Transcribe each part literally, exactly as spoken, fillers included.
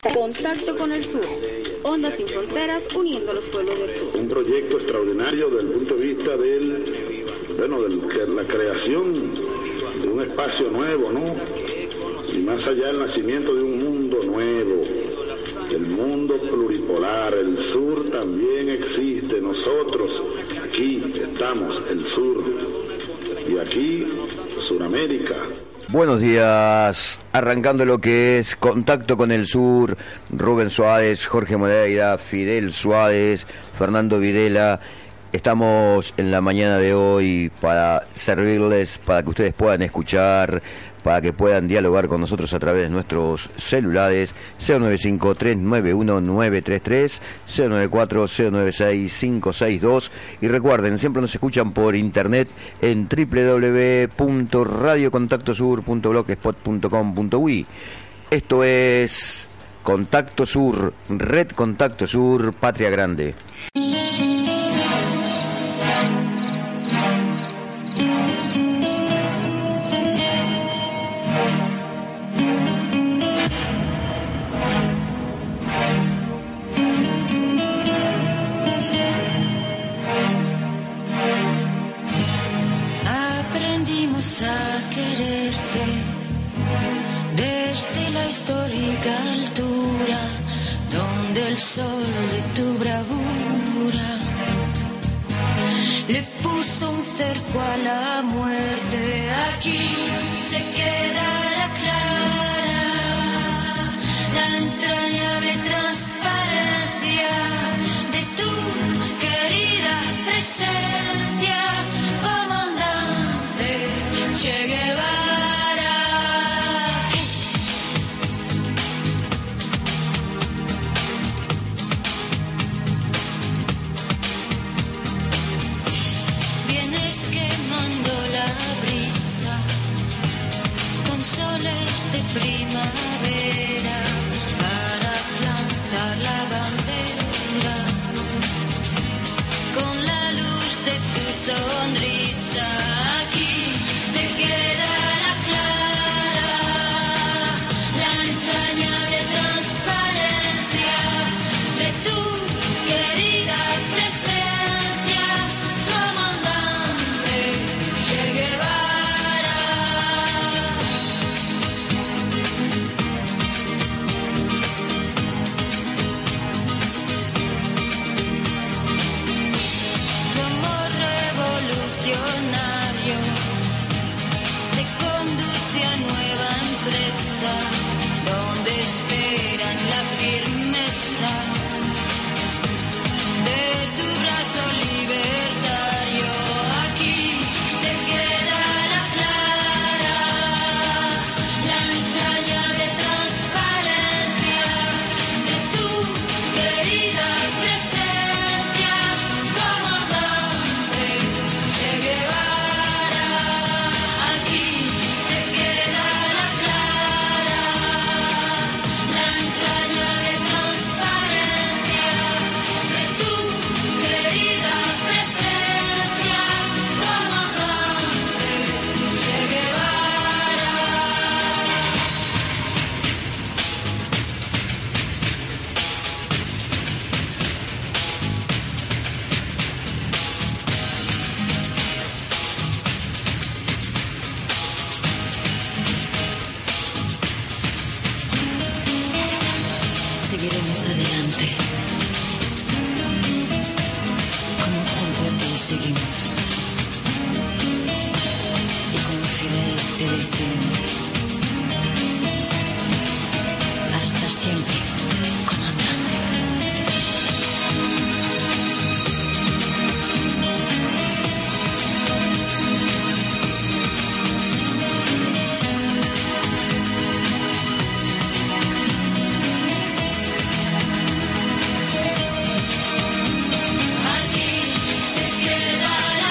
Contacto con el Sur. Ondas sin fronteras uniendo los pueblos del sur. Un proyecto extraordinario desde el punto de vista del, bueno, de la creación de un espacio nuevo, ¿no? Y más allá el nacimiento de un mundo nuevo, el mundo pluripolar. El sur también existe. Nosotros aquí estamos, el sur, y aquí Suramérica. Buenos días, arrancando lo que es Contacto con el Sur, Rubén Suárez, Jorge Moreira, Fidel Suárez, Fernando Videla. Estamos en la mañana de hoy para servirles, para que ustedes puedan escuchar, para que puedan dialogar con nosotros a través de nuestros celulares cero nueve cinco, tres nueve uno, nueve tres tres, cero nueve cuatro, cero nueve seis, cinco seis dos, y recuerden, siempre nos escuchan por internet en doble u doble u doble u punto radio contacto sur punto blogspot punto com punto uy. Esto es Contacto Sur, Red Contacto Sur, Patria Grande. A quererte desde la histórica altura donde el sol de tu bravura le puso un cerco a la muerte. Aquí se quedará clara la entrañable transparencia de tu querida presencia, Che Guevara. Vienes quemando la brisa con soles de primavera para plantar la bandera con la luz de tu sonrisa. Aquí se queda la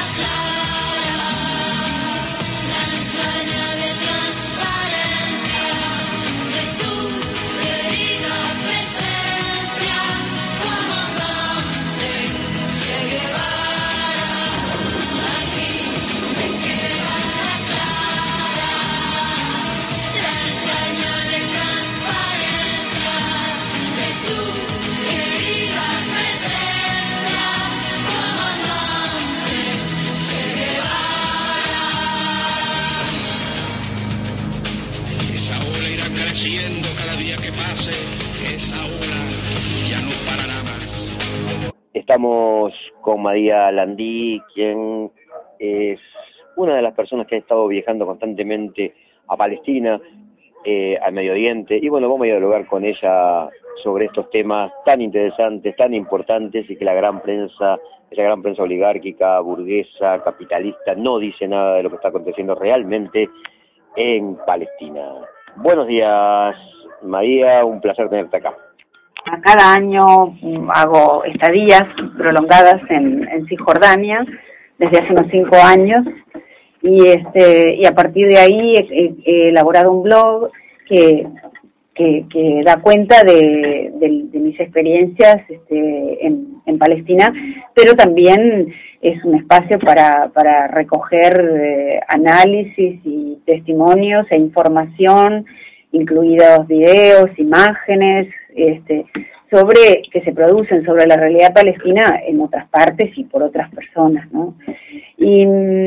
Estamos con María Landí, quien es una de las personas que ha estado viajando constantemente a Palestina, eh, al Medio Oriente, y bueno, vamos a dialogar con ella sobre estos temas tan interesantes, tan importantes, y que la gran prensa, esa gran prensa oligárquica, burguesa, capitalista, no dice nada de lo que está aconteciendo realmente en Palestina. Buenos días, María, un placer tenerte acá. Cada año hago estadías prolongadas en, en Cisjordania desde hace unos cinco años y este y a partir de ahí he, he elaborado un blog que que, que da cuenta de, de, de mis experiencias este, en, en Palestina, pero también es un espacio para para recoger eh, análisis y testimonios e información, incluidos videos, imágenes, este, sobre que se producen sobre la realidad palestina en otras partes y por otras personas, ¿no? Y,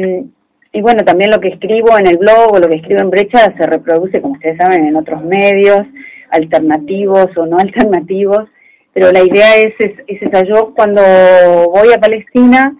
y bueno, también lo que escribo en el blog o lo que escribo en Brecha se reproduce, como ustedes saben, en otros medios, alternativos o no alternativos, pero la idea es, es, es esa. Yo cuando voy a Palestina,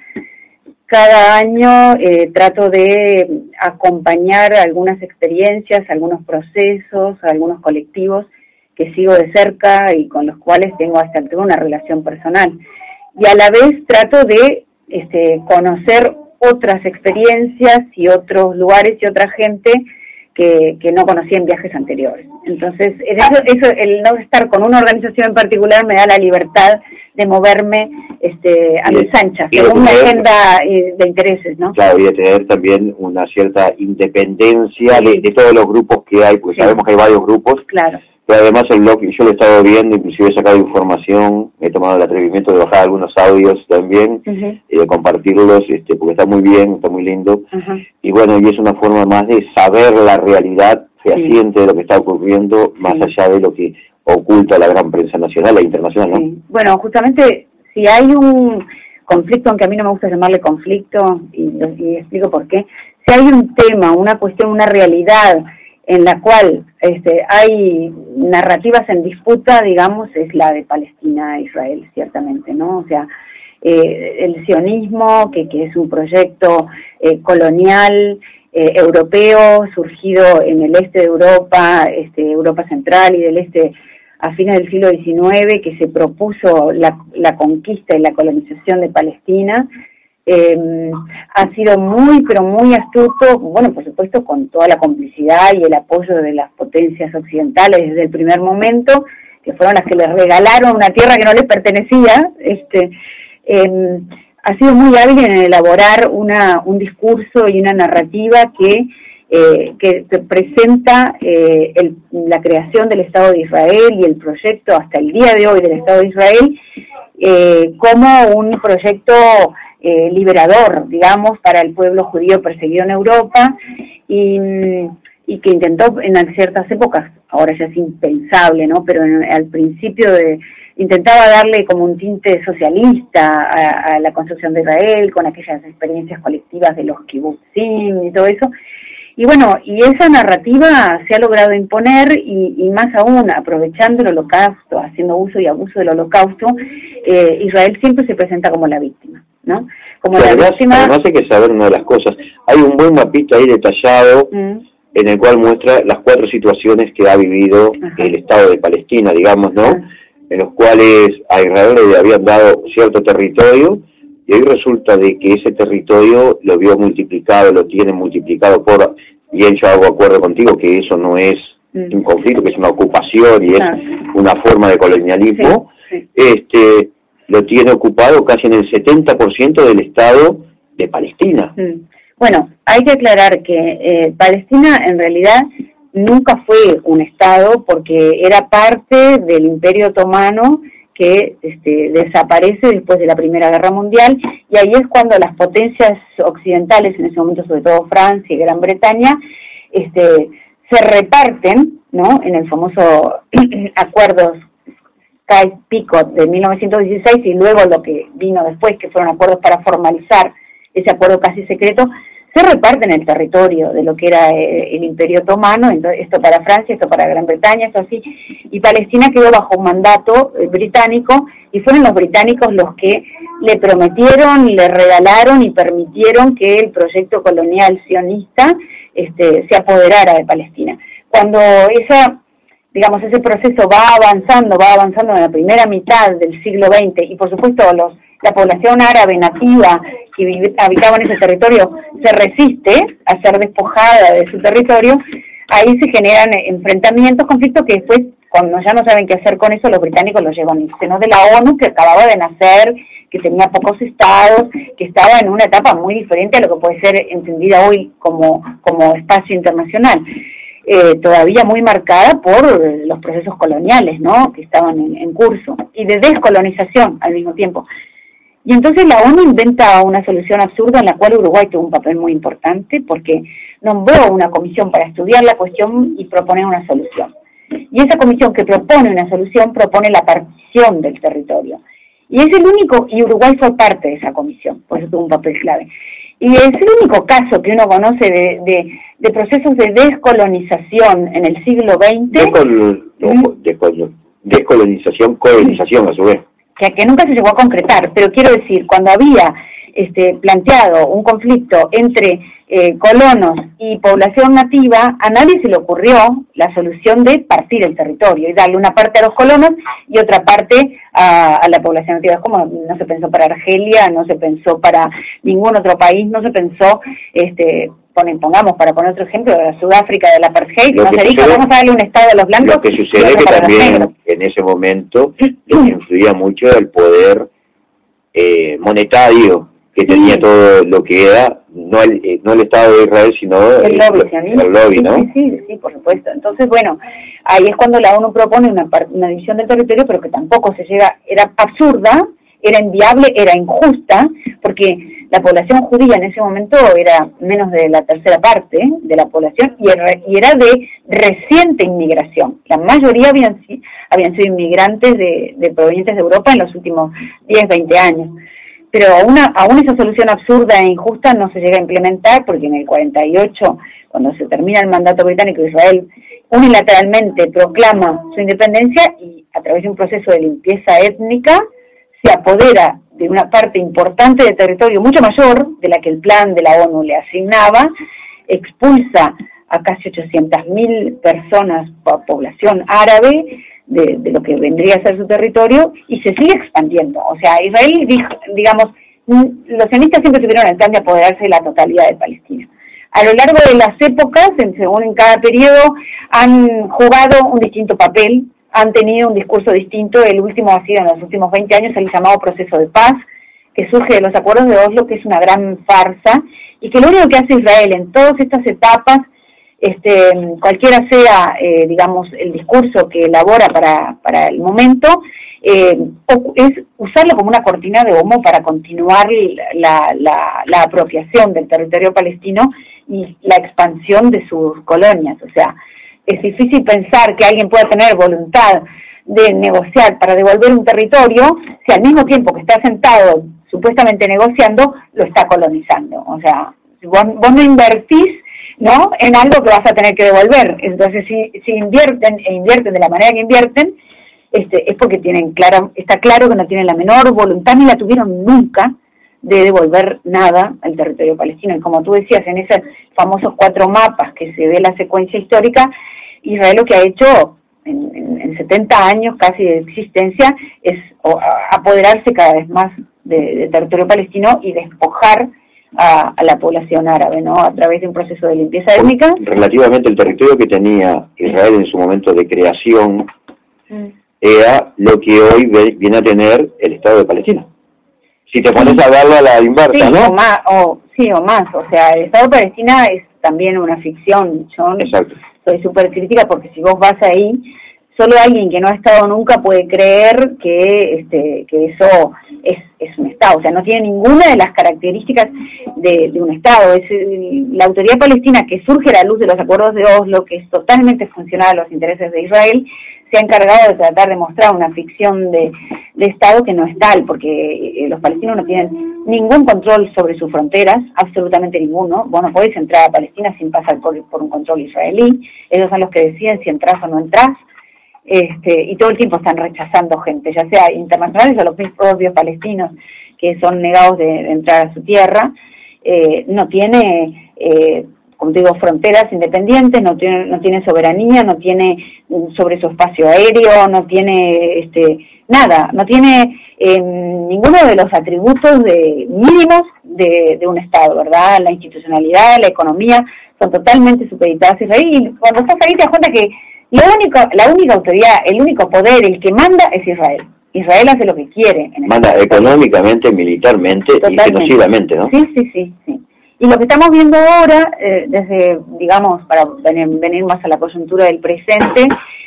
cada año eh, trato de acompañar algunas experiencias, algunos procesos, algunos colectivos que sigo de cerca y con los cuales tengo hasta tengo una relación personal. Y a la vez trato de este, conocer otras experiencias y otros lugares y otra gente que, que no conocí en viajes anteriores. Entonces, eso, eso, el no estar con una organización en particular me da la libertad de moverme este, a mis anchas, según una agenda de intereses, ¿no? Claro, y de tener también una cierta independencia sí. de, de todos los grupos que hay, porque sí. sabemos que hay varios grupos. Claro. Pero además el blog, yo lo he estado viendo, inclusive he sacado información, he tomado el atrevimiento de bajar algunos audios también, uh-huh. y de compartirlos, este, porque está muy bien, está muy lindo. Uh-huh. Y bueno, y es una forma más de saber la realidad fehaciente sí. de lo que está ocurriendo, más sí. allá de lo que oculta la gran prensa nacional e internacional, ¿no? Sí. Bueno, justamente, si hay un conflicto, aunque a mí no me gusta llamarle conflicto, y, y explico por qué, si hay un tema, una cuestión, una realidad en la cual este, hay narrativas en disputa, digamos, es la de Palestina e Israel, ciertamente, ¿no? O sea, eh, el sionismo, que, que es un proyecto eh, colonial, eh, europeo, surgido en el este de Europa, este, Europa Central y del este a fines del siglo diecinueve, que se propuso la, la conquista y la colonización de Palestina, Eh, ha sido muy, pero muy astuto, bueno, por supuesto, con toda la complicidad y el apoyo de las potencias occidentales desde el primer momento, que fueron las que les regalaron una tierra que no les pertenecía. Este, eh, ha sido muy hábil en elaborar una, un discurso y una narrativa que, eh, que, que presenta eh, el, la creación del Estado de Israel y el proyecto hasta el día de hoy del Estado de Israel eh, como un proyecto Eh, liberador, digamos, para el pueblo judío perseguido en Europa y, y que intentó en ciertas épocas, ahora ya es impensable, ¿no? Pero en, al principio de, intentaba darle como un tinte socialista a, a la construcción de Israel con aquellas experiencias colectivas de los kibbutzim y todo eso. Y bueno, y esa narrativa se ha logrado imponer y, y más aún, aprovechando el holocausto, haciendo uso y abuso del holocausto, eh, Israel siempre se presenta como la víctima, ¿no? Como la además, víctima... además hay que saber una de las cosas. Hay un buen mapita ahí detallado mm. en el cual muestra las cuatro situaciones que ha vivido Ajá. el Estado de Palestina, digamos, ¿no? Ajá. En los cuales a Israel le habían dado cierto territorio y hoy resulta de que ese territorio lo vio multiplicado, lo tiene multiplicado por... Bien, yo hago acuerdo contigo que eso no es mm. un conflicto, que es una ocupación y es ah. una forma de colonialismo. Sí, sí. Este... lo tiene ocupado casi en el setenta por ciento del Estado de Palestina. Bueno, hay que aclarar que eh, Palestina en realidad nunca fue un Estado porque era parte del Imperio Otomano que este, desaparece después de la Primera Guerra Mundial y ahí es cuando las potencias occidentales, en ese momento sobre todo Francia y Gran Bretaña, este, se reparten, ¿no? En el famoso acuerdos Picot de mil novecientos dieciséis y luego lo que vino después, que fueron acuerdos para formalizar ese acuerdo casi secreto, se reparten el territorio de lo que era eh, el Imperio Otomano, entonces, esto para Francia, esto para Gran Bretaña, esto así, y Palestina quedó bajo un mandato eh, británico, y fueron los británicos los que le prometieron, le regalaron y permitieron que el proyecto colonial sionista este, se apoderara de Palestina. Cuando esa, digamos, ese proceso va avanzando, va avanzando en la primera mitad del siglo veinte, y por supuesto los la población árabe nativa que vive, habitaba en ese territorio se resiste a ser despojada de su territorio, ahí se generan enfrentamientos, conflictos que después, cuando ya no saben qué hacer con eso, los británicos los llevan al seno de la ONU, que acababa de nacer, que tenía pocos estados, que estaba en una etapa muy diferente a lo que puede ser entendida hoy como, como espacio internacional. Eh, todavía muy marcada por los procesos coloniales, ¿no?, que estaban en, en curso, y de descolonización al mismo tiempo. Y entonces la ONU inventa una solución absurda en la cual Uruguay tuvo un papel muy importante, porque nombró una comisión para estudiar la cuestión y proponer una solución. Y esa comisión que propone una solución propone la partición del territorio. Y es el único, y Uruguay fue parte de esa comisión, por eso tuvo un papel clave. Y es el único caso que uno conoce de, de, de procesos de descolonización en el siglo veinte. Descol, no, descol, descolonización, colonización a su vez. Que, que nunca se llegó a concretar, pero quiero decir, cuando había este, planteado un conflicto entre eh, colonos y población nativa, a nadie se le ocurrió la solución de partir el territorio y darle una parte a los colonos y otra parte a, a la población nativa. Es como no se pensó para Argelia, no se pensó para ningún otro país, no se pensó, este, ponen, pongamos, para poner otro ejemplo, de la Sudáfrica, del apartheid, no se dijo, vamos a darle un estado a los blancos. Lo que sucede es que también en ese momento lo que influía mucho era el poder eh, monetario que tenía todo lo que era, no el, eh, no el Estado de Israel, sino el, el lobby, el, el lobby, ¿no? Sí, sí, sí, por supuesto. Entonces, bueno, ahí es cuando la ONU propone una, una división del territorio, pero que tampoco se llega, era absurda, era inviable, era injusta, porque la población judía en ese momento era menos de la tercera parte de la población y era, y era de reciente inmigración. La mayoría habían, habían sido inmigrantes de, de provenientes de Europa en los últimos diez, veinte años. Pero aún, aún esa solución absurda e injusta no se llega a implementar porque en el cuarenta y ocho, cuando se termina el mandato británico, Israel unilateralmente proclama su independencia y a través de un proceso de limpieza étnica se apodera de una parte importante del territorio, mucho mayor de la que el plan de la ONU le asignaba, expulsa a casi ochocientas mil personas, población árabe, de, de lo que vendría a ser su territorio, y se sigue expandiendo. O sea, Israel, digamos, los sionistas siempre tuvieron el plan de apoderarse de la totalidad de Palestina. A lo largo de las épocas, en, según en cada periodo, han jugado un distinto papel, han tenido un discurso distinto. El último ha sido en los últimos veinte años el llamado proceso de paz, que surge de los acuerdos de Oslo, que es una gran farsa, y que lo único que hace Israel en todas estas etapas, este, cualquiera sea, eh, digamos, el discurso que elabora para, para el momento, eh, es usarlo como una cortina de humo para continuar la, la, la apropiación del territorio palestino y la expansión de sus colonias. O sea, es difícil pensar que alguien pueda tener voluntad de negociar para devolver un territorio si al mismo tiempo que está sentado supuestamente negociando, lo está colonizando. O sea, vos, vos no invertís, ¿no?, en algo que vas a tener que devolver. Entonces, si, si invierten e invierten de la manera que invierten, este, es porque tienen claro, está claro que no tienen la menor voluntad ni la tuvieron nunca de devolver nada al territorio palestino. Y como tú decías, en esos famosos cuatro mapas que se ve la secuencia histórica, Israel lo que ha hecho en, en, en setenta años casi de existencia es o, a, apoderarse cada vez más de, de territorio palestino y despojar a, a la población árabe, ¿no?, a través de un proceso de limpieza étnica. Relativamente el territorio que tenía Israel en su momento de creación mm. era lo que hoy ve, viene a tener el Estado de Palestina. Si te pones a darle a la inversa, sí, ¿no? O más, o, sí, o más. O sea, el Estado de Palestina es también una ficción. Yo Exacto. soy súper crítica porque si vos vas ahí, solo alguien que no ha estado nunca puede creer que este que eso es, es un Estado. O sea, no tiene ninguna de las características de, de un Estado. Es la autoridad palestina que surge a la luz de los acuerdos de Oslo, que es totalmente funcional a los intereses de Israel, se ha encargado de tratar de mostrar una ficción de, de Estado que no es tal, porque los palestinos no tienen ningún control sobre sus fronteras, absolutamente ninguno. Vos no podés entrar a Palestina sin pasar por, por un control israelí. Ellos son los que deciden si entras o no entras. Este, y todo el tiempo están rechazando gente, ya sea internacionales o los propios palestinos que son negados de, de entrar a su tierra. Eh, no tiene, eh, como digo, fronteras independientes, no tiene, no tiene soberanía, no tiene sobre su espacio aéreo, no tiene este, nada, no tiene eh, ninguno de los atributos de, mínimos de, de un Estado, ¿verdad? La institucionalidad, la economía, son totalmente supeditadas a Israel, y cuando estás ahí te das cuenta que lo único, la única autoridad, el único poder, el que manda es Israel. Israel hace lo que quiere. En manda el económicamente, militarmente totalmente. Y genocidamente, ¿no? Sí, sí, sí, sí. Y lo que estamos viendo ahora, eh, desde, digamos, para venir, venir más a la coyuntura del presente,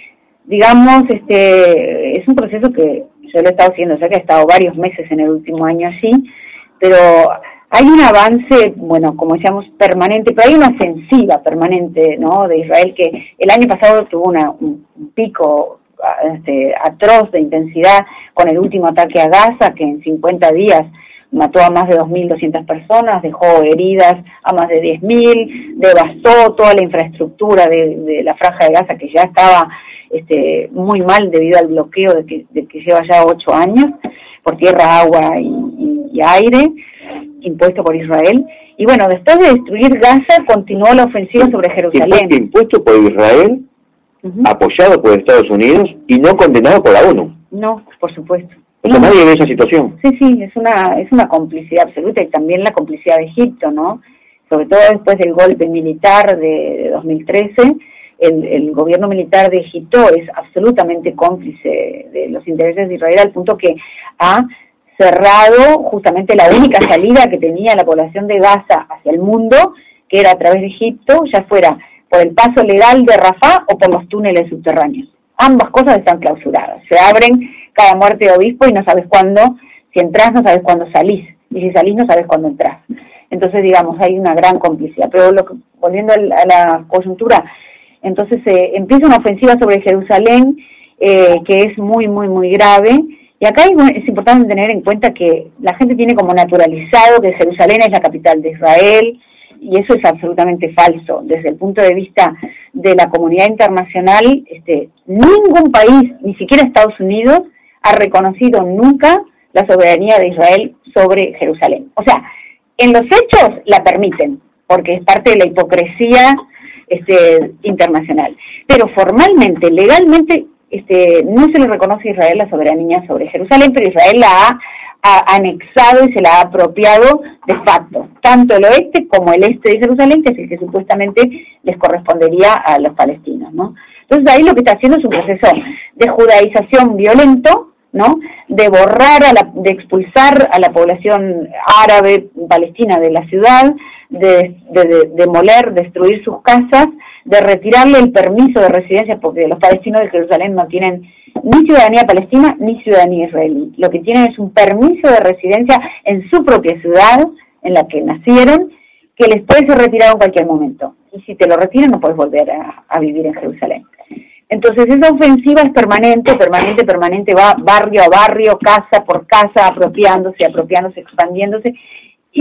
digamos, este es un proceso que yo lo he estado haciendo, o sea que he estado varios meses en el último año allí, pero hay un avance, bueno, como decíamos, permanente, pero hay una ofensiva permanente, ¿no?, de Israel, que el año pasado tuvo una, un, un pico este, atroz de intensidad con el último ataque a Gaza, que en cincuenta días mató a más de dos mil doscientas personas, dejó heridas a más de diez mil, devastó toda la infraestructura de, de la franja de Gaza, que ya estaba este, muy mal debido al bloqueo de que, de que lleva ya ocho años, por tierra, agua y, y, y aire, impuesto por Israel. Y bueno, después de destruir Gaza, continuó la ofensiva sobre Jerusalén. Impuesto por Israel, uh-huh. apoyado por Estados Unidos y no condenado por la ONU. No, por supuesto. O sea, nadie ve esa situación. Sí, sí, es una es una complicidad absoluta, y también la complicidad de Egipto, ¿no? Sobre todo después del golpe militar de, de dos mil trece, el, el gobierno militar de Egipto es absolutamente cómplice de los intereses de Israel, al punto que ha cerrado justamente la única salida que tenía la población de Gaza hacia el mundo, que era a través de Egipto, ya fuera por el paso legal de Rafah o por los túneles subterráneos. Ambas cosas están clausuradas. Se abren cada muerte de obispo y no sabes cuándo, si entras no sabes cuándo salís, y si salís no sabes cuándo entras. Entonces, digamos, hay una gran complicidad. Pero lo que, volviendo a la coyuntura, entonces eh, empieza una ofensiva sobre Jerusalén eh, que es muy, muy, muy grave. Y acá es importante tener en cuenta que la gente tiene como naturalizado que Jerusalén es la capital de Israel, y eso es absolutamente falso. Desde el punto de vista de la comunidad internacional, este, ningún país, ni siquiera Estados Unidos, ha reconocido nunca la soberanía de Israel sobre Jerusalén. O sea, en los hechos la permiten, porque es parte de la hipocresía este, internacional. Pero formalmente, legalmente, este, no se le reconoce a Israel la soberanía sobre Jerusalén, pero Israel la ha, ha anexado y se la ha apropiado de facto, tanto el oeste como el este de Jerusalén, que es el que supuestamente les correspondería a los palestinos, ¿no? Entonces ahí lo que está haciendo es un proceso de judaización violento, ¿no?, de borrar, a la, de expulsar a la población árabe palestina de la ciudad, de, de, de demoler, destruir sus casas, de retirarle el permiso de residencia, porque los palestinos de Jerusalén no tienen ni ciudadanía palestina ni ciudadanía israelí. Lo que tienen es un permiso de residencia en su propia ciudad, en la que nacieron, que les puede ser retirado en cualquier momento. Y si te lo retiran no puedes volver a, a vivir en Jerusalén. Entonces esa ofensiva es permanente, permanente, permanente, va barrio a barrio, casa por casa, apropiándose, apropiándose, expandiéndose, y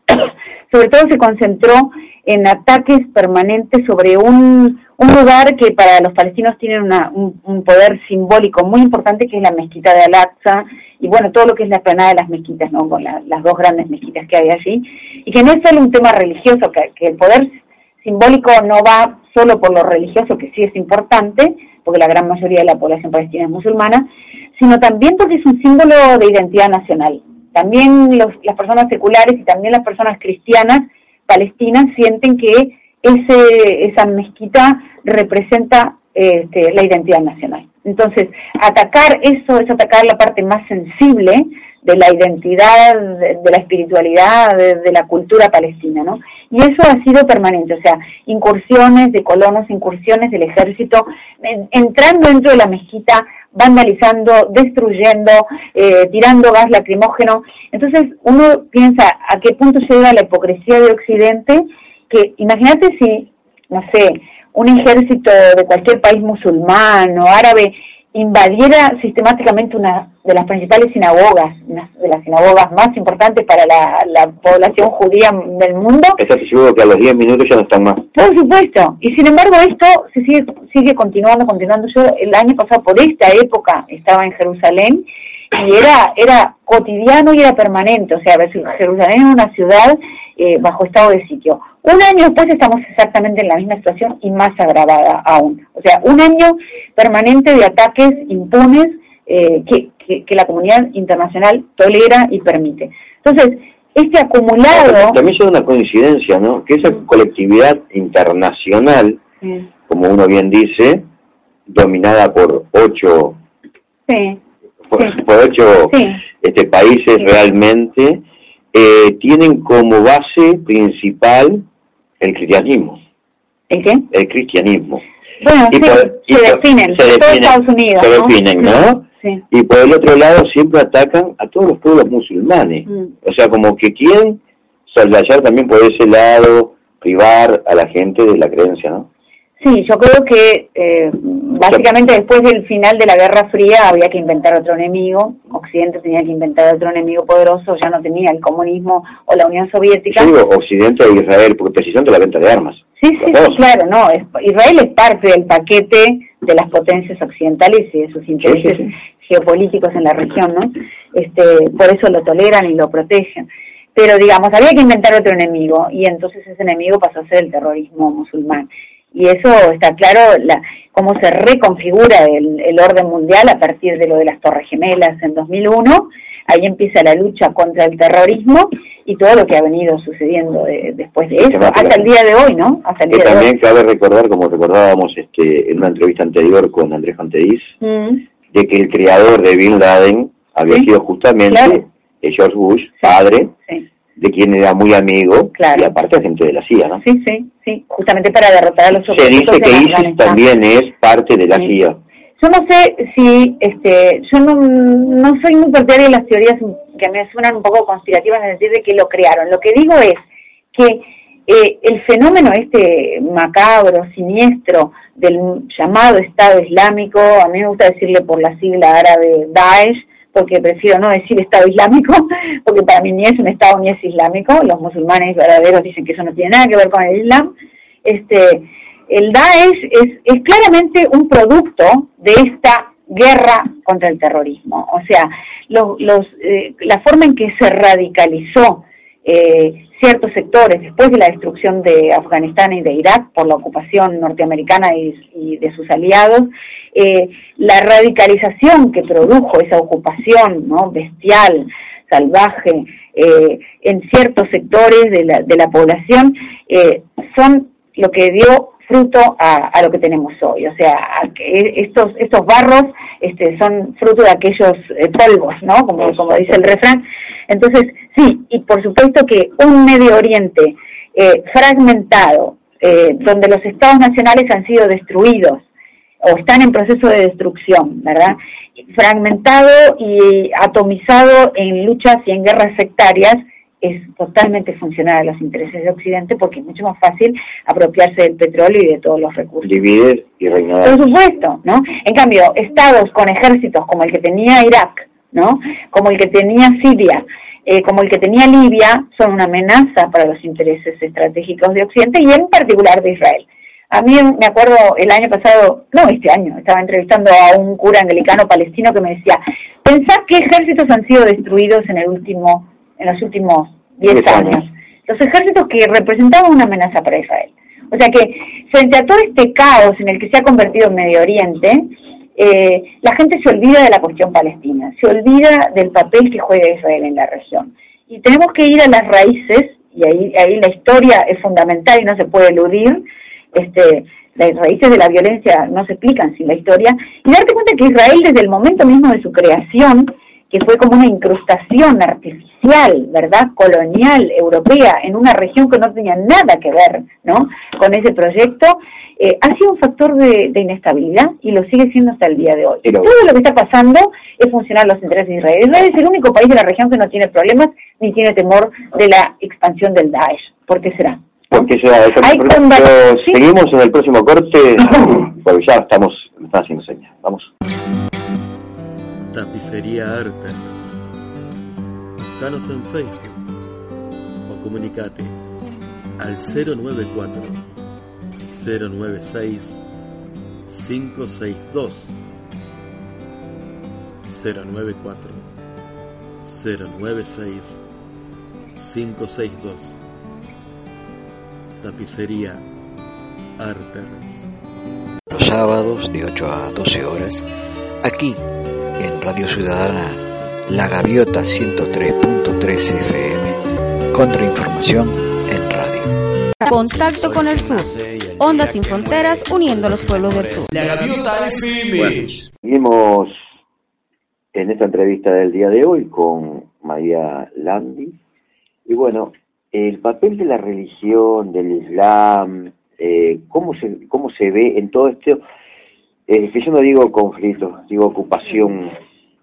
sobre todo se concentró en ataques permanentes sobre un, un lugar que para los palestinos tiene una, un, un poder simbólico muy importante, que es la mezquita de Al-Aqsa, y bueno, todo lo que es la explanada de las mezquitas, ¿no?, con la, las dos grandes mezquitas que hay allí, y que no es solo un tema religioso, que, que el poder simbólico no va solo por lo religioso, que sí es importante, porque la gran mayoría de la población palestina es musulmana, sino también porque es un símbolo de identidad nacional. También los, las personas seculares y también las personas cristianas palestinas sienten que ese esa mezquita representa este, la identidad nacional. Entonces, atacar eso es atacar la parte más sensible de la identidad, de, de la espiritualidad, de, de la cultura palestina, ¿no? Y eso ha sido permanente, o sea, incursiones de colonos, incursiones del ejército, en, entrando dentro de la mezquita, vandalizando, destruyendo, eh, tirando gas lacrimógeno. Entonces, uno piensa a qué punto llega la hipocresía de Occidente, que imagínate si, no sé, un ejército de cualquier país musulmán o árabe invadiera sistemáticamente una de las principales sinagogas, una de las sinagogas más importantes para la, la población judía del mundo. Estás seguro que a los diez minutos ya no están más. Por supuesto, y sin embargo esto se sigue, sigue continuando, continuando. Yo el año pasado por esta época estaba en Jerusalén y era era cotidiano y era permanente, o sea, Jerusalén es una ciudad eh, bajo estado de sitio. Un año después estamos exactamente en la misma situación y más agravada aún. O sea, un año permanente de ataques impunes eh, que, que, que la comunidad internacional tolera y permite. Entonces, este acumulado... También es una coincidencia, ¿no? Que esa colectividad internacional, sí, como uno bien dice, dominada por ocho... Sí. Por, sí. por ocho sí. este, países sí. realmente, eh, tienen como base principal el cristianismo. ¿El qué? El cristianismo. Bueno, y sí, por, y se, por, definen, se definen, todo Estados Unidos, se ¿no? definen, ¿no? Sí. Y por el otro lado siempre atacan a todos los pueblos musulmanes. Mm. O sea, como que quieren saldallar también por ese lado, privar a la gente de la creencia, ¿no? Sí, yo creo que eh, básicamente después del final de la Guerra Fría había que inventar otro enemigo. Occidente tenía que inventar otro enemigo poderoso, ya no tenía el comunismo o la Unión Soviética. Yo digo Occidente e Israel, porque precisamente la venta de armas. Sí, sí, sí, claro, no. Es, Israel es parte del paquete de las potencias occidentales y de sus intereses sí, sí, sí. geopolíticos en la región, ¿no? Este, por eso lo toleran y lo protegen. Pero digamos, había que inventar otro enemigo y entonces ese enemigo pasó a ser el terrorismo musulmán. Y eso está claro, la, cómo se reconfigura el, el orden mundial a partir de lo de las Torres Gemelas en dos mil uno. Ahí empieza la lucha contra el terrorismo y todo lo que ha venido sucediendo de, después de eso, hasta el día de hoy, ¿no? Hasta el día que de también hoy. Cabe recordar, como recordábamos este, en una entrevista anterior con Andrés Fantedís, mm. de que el creador de Bin Laden había ¿Sí? sido justamente claro. George Bush, sí. padre, sí. de quien era muy amigo, claro. y aparte gente de la C I A, ¿no? Sí, sí, sí, justamente para derrotar a los Se dice que ISIS también es parte de la sí. C I A. Yo no sé si, este, yo no, no soy muy partidaria de las teorías que me suenan un poco conspirativas en el sentido de que lo crearon. Lo que digo es que eh, el fenómeno este macabro, siniestro, del llamado Estado Islámico, a mí me gusta decirle por la sigla árabe Daesh, porque prefiero no decir Estado Islámico, porque para mí ni es un Estado ni es islámico. Los musulmanes verdaderos dicen que eso no tiene nada que ver con el Islam. Este, el Daesh es, es claramente un producto de esta guerra contra el terrorismo. O sea, los, los, eh, la forma en que se radicalizó eh, ciertos sectores después de la destrucción de Afganistán y de Irak por la ocupación norteamericana y, y de sus aliados, eh, la radicalización que produjo esa ocupación, ¿no?, bestial, salvaje, eh, en ciertos sectores de la, de la población, eh, son lo que dio fruto a, a lo que tenemos hoy. O sea, a que estos estos barros este, son fruto de aquellos eh, polvos, ¿no? Como, como dice el refrán. Entonces, sí, y por supuesto que un Medio Oriente eh, fragmentado, eh, donde los estados nacionales han sido destruidos o están en proceso de destrucción, ¿verdad? Fragmentado y atomizado en luchas y en guerras sectarias, es totalmente funcional a los intereses de Occidente porque es mucho más fácil apropiarse del petróleo y de todos los recursos. Dividir y reinar. Por supuesto, ¿no? En cambio, estados con ejércitos como el que tenía Irak, ¿no?, como el que tenía Siria, eh, como el que tenía Libia, son una amenaza para los intereses estratégicos de Occidente y en particular de Israel. A mí me acuerdo el año pasado, no este año, estaba entrevistando a un cura anglicano palestino que me decía, pensad qué ejércitos han sido destruidos en el último en los últimos diez años. Los ejércitos que representaban una amenaza para Israel. O sea que, frente a todo este caos en el que se ha convertido en Medio Oriente, eh, la gente se olvida de la cuestión palestina, se olvida del papel que juega Israel en la región. Y tenemos que ir a las raíces, y ahí, ahí la historia es fundamental y no se puede eludir. Este, las raíces de la violencia no se explican sin la historia, y darte cuenta que Israel, desde el momento mismo de su creación, que fue como una incrustación artificial, ¿verdad?, colonial, europea, en una región que no tenía nada que ver, ¿no?, con ese proyecto, eh, ha sido un factor de, de inestabilidad y lo sigue siendo hasta el día de hoy. Pero todo lo que está pasando es funcionar los intereses de Israel. Israel es el único país de la región que no tiene problemas ni tiene temor de la expansión del Daesh. ¿Por qué será? porque ya, Hay pero sí. Seguimos en el próximo corte, porque ya estamos, me están haciendo señas. Vamos. Tapicería Arter. Buscanos en Facebook o comunicate al cero nueve cuatro, cero nueve seis, cinco seis dos, cero nueve cuatro, cero nueve seis, cinco seis dos. Tapicería Arter. Los sábados de ocho a doce horas, aquí en Radio Ciudadana La Gaviota ciento tres punto tres F M, Contrainformación en radio. Contacto con el sur. Ondas sin fronteras uniendo los pueblos del sur. La Gaviota F M. Bueno, seguimos en esta entrevista del día de hoy con María Landi. Y bueno, el papel de la religión, del Islam, eh, ¿cómo se cómo se ve en todo esto? Eh, que yo no digo conflicto, digo ocupación.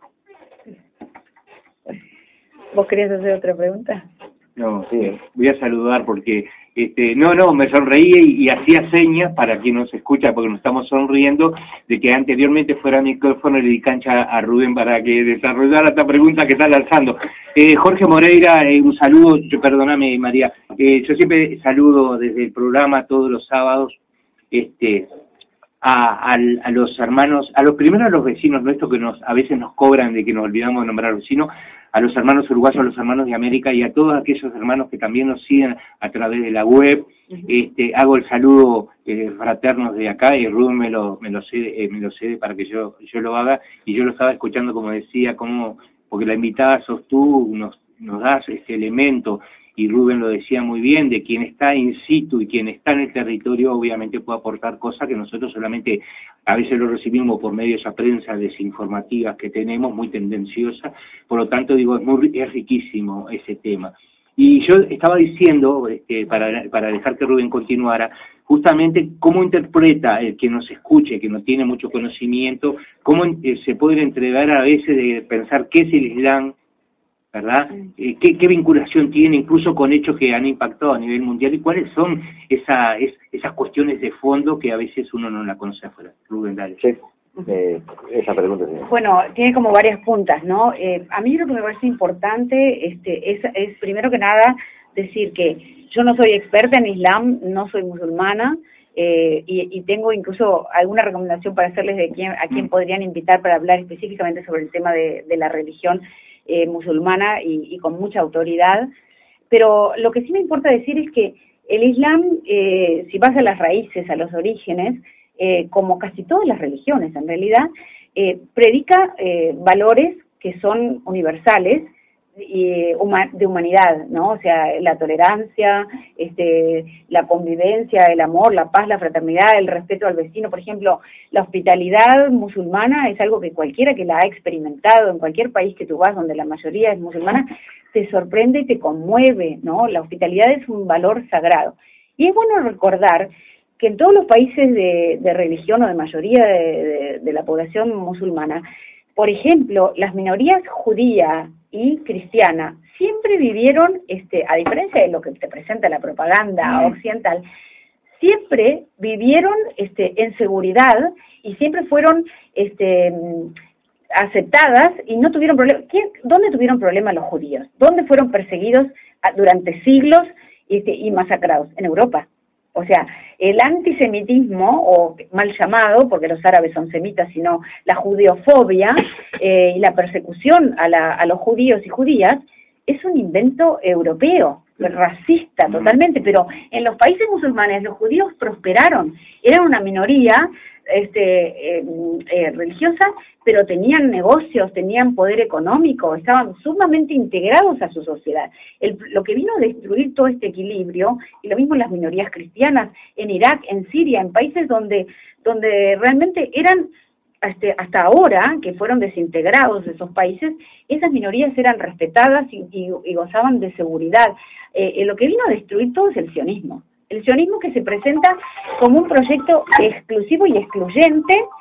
¿Vos querías hacer otra pregunta? No, sí, voy a saludar porque, este, no, no, me sonreía y, y hacía señas para quien nos escucha, porque nos estamos sonriendo, de que anteriormente fuera micrófono y le di cancha a Rubén para que desarrollara esta pregunta que está lanzando. Eh, Jorge Moreira, eh, un saludo, yo, perdóname María, eh, yo siempre saludo desde el programa todos los sábados, este, a, a, a los hermanos, a los primeros a los vecinos nuestros que nos a veces nos cobran de que nos olvidamos de nombrar vecinos, a los hermanos uruguayos, a los hermanos de América y a todos aquellos hermanos que también nos siguen a través de la web. Uh-huh. Este, hago el saludo eh, fraterno de acá y Rubén me lo me lo cede, eh, me lo cede para que yo yo lo haga, y yo lo estaba escuchando, como decía, como porque la invitada sos tú, nos nos das este elemento, y Rubén lo decía muy bien, de quien está in situ y quien está en el territorio obviamente puede aportar cosas que nosotros solamente a veces lo recibimos por medio de esa prensa desinformativa que tenemos, muy tendenciosa. Por lo tanto, digo, es, muy, es riquísimo ese tema. Y yo estaba diciendo, este, para, para dejar que Rubén continuara, justamente cómo interpreta el que nos escuche, que no tiene mucho conocimiento, cómo eh, se puede entregar a veces de pensar qué es el Islam, ¿verdad? Eh, ¿qué, ¿Qué vinculación tiene incluso con hechos que han impactado a nivel mundial y cuáles son esa, es, esas cuestiones de fondo que a veces uno no la conoce afuera? Rubén, dale. Sí, eh, esa pregunta. Sí. Bueno, tiene como varias puntas, ¿no? Eh, a mí lo que me parece importante este, es, es, primero que nada, decir que yo no soy experta en Islam, no soy musulmana, eh, y, y tengo incluso alguna recomendación para hacerles de quién, a quién podrían invitar para hablar específicamente sobre el tema de, de la religión Eh, musulmana y, y con mucha autoridad, pero lo que sí me importa decir es que el Islam, eh, si vas a las raíces, a los orígenes, eh, como casi todas las religiones en realidad, eh, predica eh, valores que son universales y huma, de humanidad, ¿no? O sea, la tolerancia, este, la convivencia, el amor, la paz, la fraternidad, el respeto al vecino. Por ejemplo, la hospitalidad musulmana es algo que cualquiera que la ha experimentado en cualquier país que tú vas, donde la mayoría es musulmana, te sorprende y te conmueve, ¿no? La hospitalidad es un valor sagrado. Y es bueno recordar que en todos los países de, de religión o de mayoría de, de, de la población musulmana, por ejemplo, las minorías judía y cristiana siempre vivieron, este, a diferencia de lo que te presenta la propaganda occidental, siempre vivieron este, en seguridad y siempre fueron este, aceptadas y no tuvieron problema. ¿Dónde tuvieron problemas los judíos? ¿Dónde fueron perseguidos durante siglos este, y masacrados? En Europa. O sea, el antisemitismo, o mal llamado, porque los árabes son semitas, sino la judeofobia eh, y la persecución a, la, a los judíos y judías, es un invento europeo, racista totalmente, pero en los países musulmanes los judíos prosperaron, eran una minoría este, eh, eh, religiosa, pero tenían negocios, tenían poder económico, estaban sumamente integrados a su sociedad. El, lo que vino a destruir todo este equilibrio, y lo mismo en las minorías cristianas, en Irak, en Siria, en países donde, donde realmente eran, hasta, hasta ahora, que fueron desintegrados de esos países, esas minorías eran respetadas y, y, y gozaban de seguridad. Eh, eh, lo que vino a destruir todo es el sionismo. El sionismo que se presenta como un proyecto exclusivo y excluyente,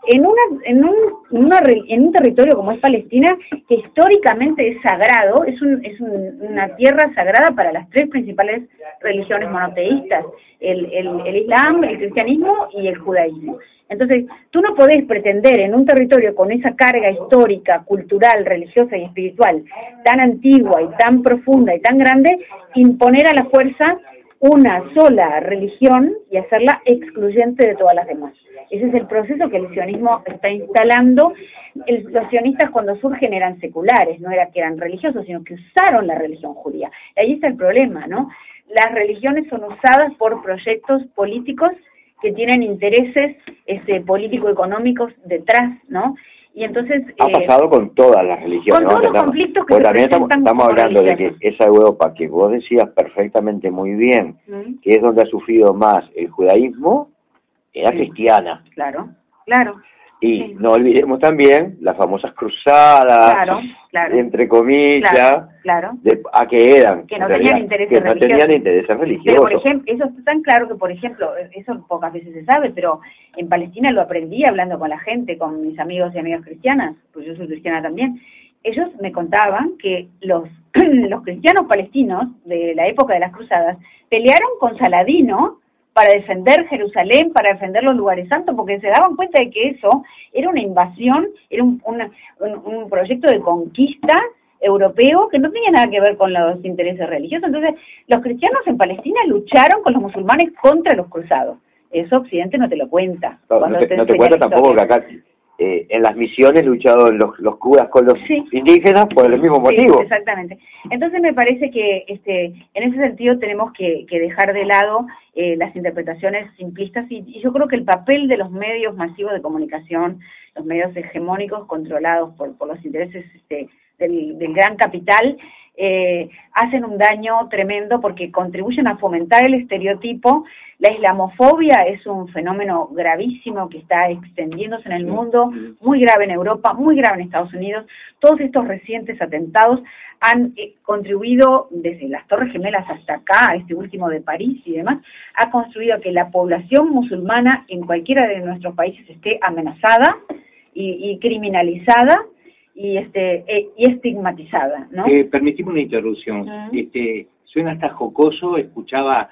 en una en un en, una, en un territorio como es Palestina, que históricamente es sagrado, es un, es un, una tierra sagrada para las tres principales religiones monoteístas, el, el, el Islam, el cristianismo y el judaísmo. Entonces, tú no podés pretender en un territorio con esa carga histórica, cultural, religiosa y espiritual tan antigua y tan profunda y tan grande, imponer a la fuerza una sola religión y hacerla excluyente de todas las demás. Ese es el proceso que el sionismo está instalando. El, los sionistas cuando surgen eran seculares, no era que eran religiosos, sino que usaron la religión judía. Y ahí está el problema, ¿no? Las religiones son usadas por proyectos políticos que tienen intereses este, político-económicos detrás, ¿no? Y entonces... Ha eh, pasado con todas las religiones. Con todos ¿no? los conflictos que Porque se también estamos, presentan estamos como hablando de que religiosos. esa Europa que vos decías perfectamente muy bien, ¿Mm? que es donde ha sufrido más el judaísmo, era Sí. cristiana. Claro, claro. Y Sí. no olvidemos también las famosas cruzadas, Claro, claro. entre comillas, Claro, claro. de, a que eran, Que no en tenían realidad, intereses que no religiosos. tenían intereses religiosos. Pero, por ejemplo, eso está tan claro que, por ejemplo, eso pocas veces se sabe, pero en Palestina lo aprendí hablando con la gente, con mis amigos y amigas cristianas, pues yo soy cristiana también. Ellos me contaban que los, los cristianos palestinos de la época de las cruzadas pelearon con Saladino para defender Jerusalén, para defender los lugares santos, porque se daban cuenta de que eso era una invasión, era un, una, un, un proyecto de conquista europeo que no tenía nada que ver con los intereses religiosos. Entonces, los cristianos en Palestina lucharon con los musulmanes contra los cruzados. Eso Occidente no te lo cuenta. No, no te, te no te cuenta tampoco que acá eh, en las misiones lucharon los, los curas con los sí. indígenas por el mismo motivo. Sí, exactamente. Entonces me parece que este en ese sentido tenemos que, que dejar de lado eh, las interpretaciones simplistas y, y yo creo que el papel de los medios masivos de comunicación, los medios hegemónicos controlados por, por los intereses este, del, del gran capital, eh, hacen un daño tremendo porque contribuyen a fomentar el estereotipo. La islamofobia es un fenómeno gravísimo que está extendiéndose en el mundo, muy grave en Europa, muy grave en Estados Unidos. Todos estos recientes atentados han eh, contribuido, desde las Torres Gemelas hasta acá, este último de París y demás, ha construido que la población musulmana en cualquiera de nuestros países esté amenazada y, y criminalizada y este eh, y estigmatizada, ¿no? Eh, permitime una interrupción. Uh-huh. Este, suena hasta jocoso, escuchaba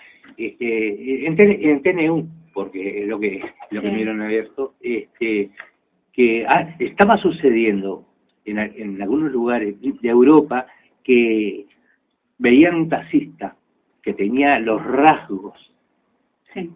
este, en, en T N U, porque es lo que lo que sí. me dieron abierto, este, que ah, estaba sucediendo en, en algunos lugares de Europa que veían un taxista que tenía los rasgos sí.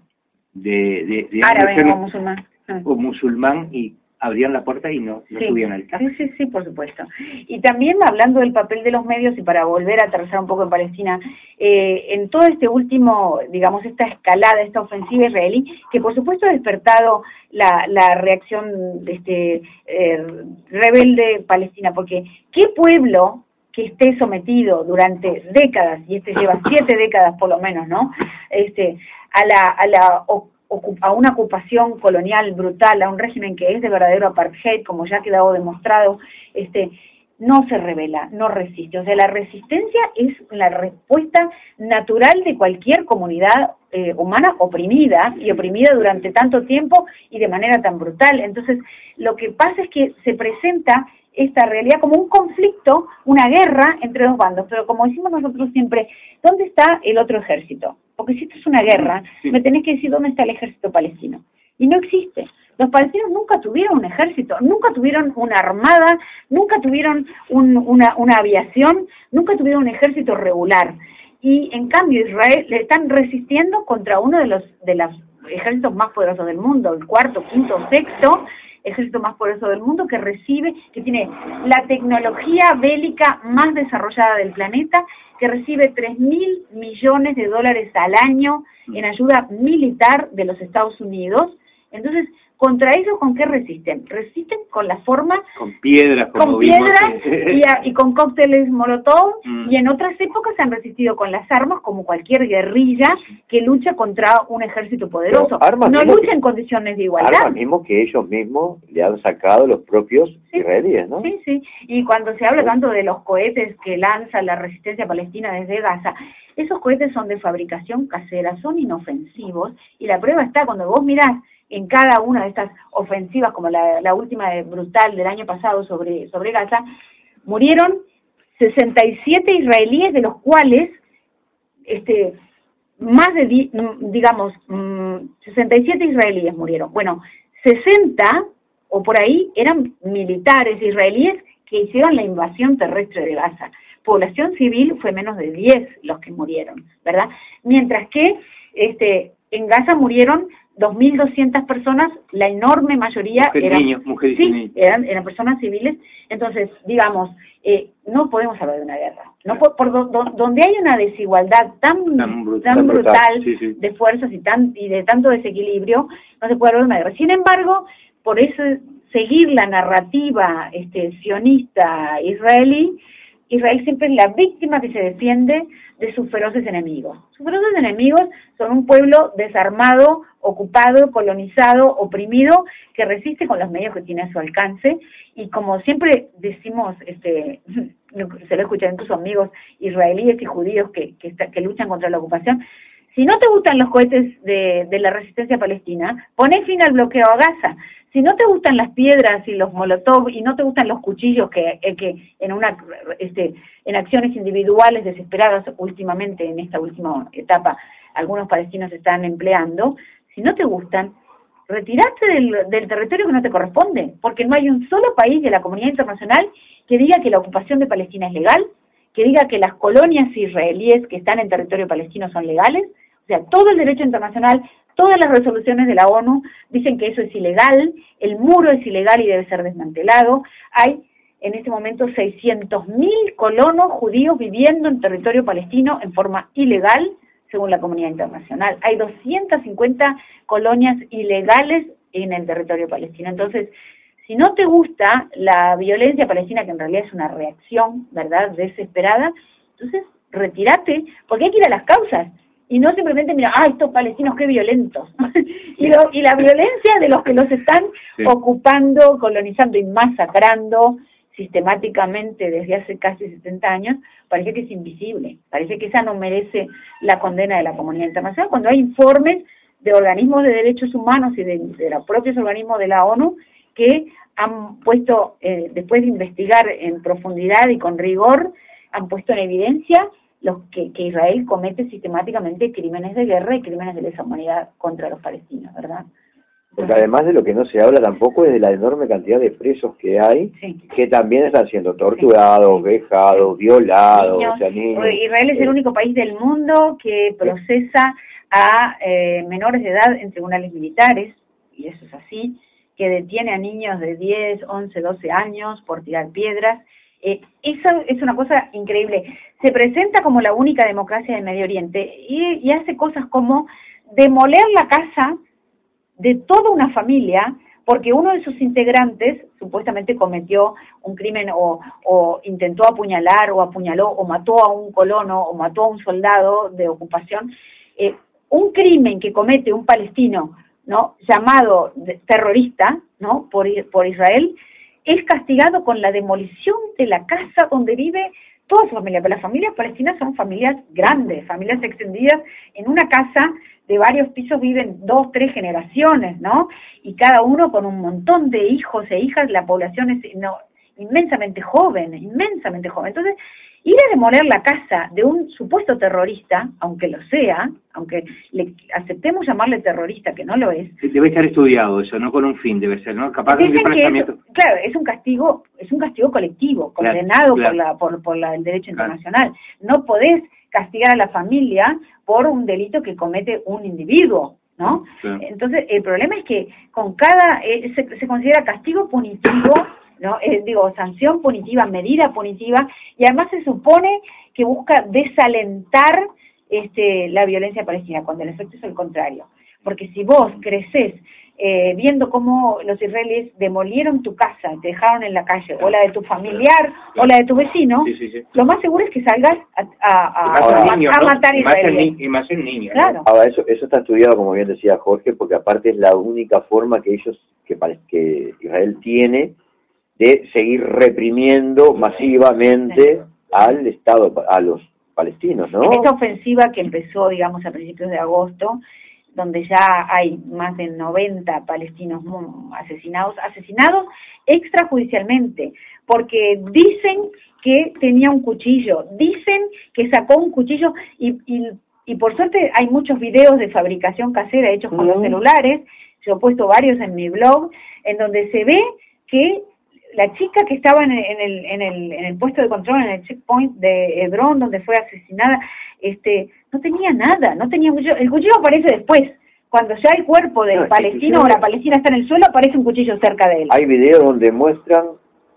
de, de, de árabe o musulmán o musulmán y abrían la puerta y no, no sí, subían al taxi. Sí, sí, sí, por supuesto. Y también hablando del papel de los medios, y para volver a aterrizar un poco en Palestina, eh, en todo este último, digamos, esta escalada, esta ofensiva israelí, que por supuesto ha despertado la, la reacción de este eh, rebelde palestina, porque ¿qué pueblo que esté sometido durante décadas, y este lleva siete décadas por lo menos, ¿no? Este, a la, a la a una ocupación colonial brutal, a un régimen que es de verdadero apartheid, como ya ha quedado demostrado, este, no se revela, no resiste. O sea, la resistencia es la respuesta natural de cualquier comunidad eh, humana oprimida, y oprimida durante tanto tiempo y de manera tan brutal. Entonces, lo que pasa es que se presenta esta realidad como un conflicto, una guerra entre dos bandos, pero como decimos nosotros siempre, ¿dónde está el otro ejército? Porque si esto es una guerra, sí. me tenés que decir dónde está el ejército palestino. Y no existe. Los palestinos nunca tuvieron un ejército, nunca tuvieron una armada, nunca tuvieron un, una, una aviación, nunca tuvieron un ejército regular. Y en cambio Israel le están resistiendo contra uno de los de los ejércitos más poderosos del mundo, el cuarto, quinto, sexto ejército más poderoso del mundo, que recibe, que tiene la tecnología bélica más desarrollada del planeta, que recibe tres mil millones de dólares al año en ayuda militar de los Estados Unidos. Entonces, ¿contra ellos con qué resisten? Resisten con la forma... Con piedras, como Con piedras y, a, y con cócteles molotov, mm. y en otras épocas se han resistido con las armas, como cualquier guerrilla que lucha contra un ejército poderoso. No lucha en condiciones de igualdad. Armas mismo que ellos mismos le han sacado los propios sí. israelíes, ¿no? Sí, sí. Y cuando se habla sí. tanto de los cohetes que lanza la resistencia palestina desde Gaza, esos cohetes son de fabricación casera, son inofensivos, y la prueba está cuando vos mirás en cada una de estas ofensivas, como la, la última de brutal del año pasado sobre, sobre Gaza, murieron sesenta y siete israelíes, de los cuales este más de, digamos, sesenta y siete israelíes murieron. Bueno, sesenta o por ahí eran militares israelíes que hicieron la invasión terrestre de Gaza. Población civil fue menos de diez los que murieron, ¿verdad? Mientras que este en Gaza murieron dos mil doscientas personas, la enorme mayoría mujeres, eran, niños, mujeres sí, y niños. eran, eran personas civiles. Entonces, digamos, eh, no podemos hablar de una guerra. No por, por do, do, donde hay una desigualdad tan, tan brutal, tan brutal sí, sí. de fuerzas y, tan, y de tanto desequilibrio, no se puede hablar de una guerra. Sin embargo, por eso seguir la narrativa este, sionista israelí, Israel siempre es la víctima que se defiende de sus feroces enemigos. Sus feroces enemigos son un pueblo desarmado, ocupado, colonizado, oprimido, que resiste con los medios que tiene a su alcance. Y como siempre decimos, este, se lo escuchan incluso amigos israelíes y judíos que, que, que luchan contra la ocupación, si no te gustan los cohetes de, de la resistencia palestina, poné fin al bloqueo a Gaza. Si no te gustan las piedras y los molotov y no te gustan los cuchillos que, que en una este, en acciones individuales desesperadas últimamente en esta última etapa algunos palestinos están empleando, si no te gustan, retirate del, del territorio que no te corresponde, porque no hay un solo país de la comunidad internacional que diga que la ocupación de Palestina es legal, que diga que las colonias israelíes que están en territorio palestino son legales. O sea, todo el derecho internacional, todas las resoluciones de la ONU dicen que eso es ilegal, el muro es ilegal y debe ser desmantelado. Hay en este momento seiscientos mil colonos judíos viviendo en territorio palestino en forma ilegal, según la comunidad internacional. Hay doscientas cincuenta colonias ilegales en el territorio palestino. Entonces, si no te gusta la violencia palestina, que en realidad es una reacción, ¿verdad?, desesperada, entonces retírate, porque hay que ir a las causas. Y no simplemente mira, ¡ay, estos palestinos qué violentos! y, lo, y la violencia de los que los están sí. ocupando, colonizando y masacrando sistemáticamente desde hace casi setenta años, parece que es invisible. Parece que esa no merece la condena de la comunidad internacional, cuando hay informes de organismos de derechos humanos y de, de los propios organismos de la ONU que han puesto, eh, después de investigar en profundidad y con rigor, han puesto en evidencia los que, que Israel comete sistemáticamente crímenes de guerra y crímenes de lesa humanidad contra los palestinos, ¿verdad? Porque además de lo que no se habla tampoco es de la enorme cantidad de presos que hay, sí. que también están siendo torturados, sí. vejados, violados. Niños. O sea, niños. Israel es el único país del mundo que procesa a eh, menores de edad en tribunales militares, y eso es así, que detiene a niños de diez, once, doce años por tirar piedras. Eh, eso es una cosa increíble. Se presenta como la única democracia del Medio Oriente y, y hace cosas como demoler la casa de toda una familia porque uno de sus integrantes supuestamente cometió un crimen o, o intentó apuñalar o apuñaló o mató a un colono o mató a un soldado de ocupación. Eh, un crimen que comete un palestino, ¿no?, llamado terrorista, ¿no?, por, por Israel, es castigado con la demolición de la casa donde vive toda su familia. Pero las familias palestinas son familias grandes, familias extendidas. En una casa de varios pisos viven dos, tres generaciones, ¿no? Y cada uno con un montón de hijos e hijas. La población es no, inmensamente joven, inmensamente joven. Entonces, ir a demoler la casa de un supuesto terrorista, aunque lo sea, aunque le aceptemos llamarle terrorista, que no lo es. Debe estar estudiado eso, no con un fin, debe ser, ¿no? Capaz de un es, claro, es un castigo, es un castigo colectivo, condenado claro, claro. por la por, por la, el derecho internacional. Claro. No podés castigar a la familia por un delito que comete un individuo, ¿no? Claro. Entonces, el problema es que con cada, eh, se, se considera castigo punitivo, ¿no? Eh, digo, sanción punitiva, medida punitiva, y además se supone que busca desalentar este, la violencia palestina, cuando el efecto es el contrario. Porque si vos creces eh, viendo cómo los israelíes demolieron tu casa, te dejaron en la calle, o la de tu familiar, o la de tu vecino, sí, sí, sí. lo más seguro es que salgas a, a, a, a, niño, a ¿no? matar israelíes. Y más en niños. Claro. Ahora, eso, eso está estudiado, como bien decía Jorge, porque aparte es la única forma que ellos, que, que Israel tiene de seguir reprimiendo masivamente al Estado, a los palestinos, ¿no? En esta ofensiva que empezó, digamos, a principios de agosto, donde ya hay más de noventa palestinos asesinados, asesinados extrajudicialmente, porque dicen que tenía un cuchillo, dicen que sacó un cuchillo y, y, y por suerte hay muchos videos de fabricación casera hechos con los celulares. Yo he puesto varios en mi blog, en donde se ve que la chica que estaba en el, en el, en el, en el puesto de control, en el checkpoint de Hebrón, donde fue asesinada, este, no tenía nada, no tenía cuchillo. El cuchillo aparece después. Cuando ya el cuerpo del no, palestino o la palestina está en el suelo, aparece un cuchillo cerca de él. Hay videos donde muestran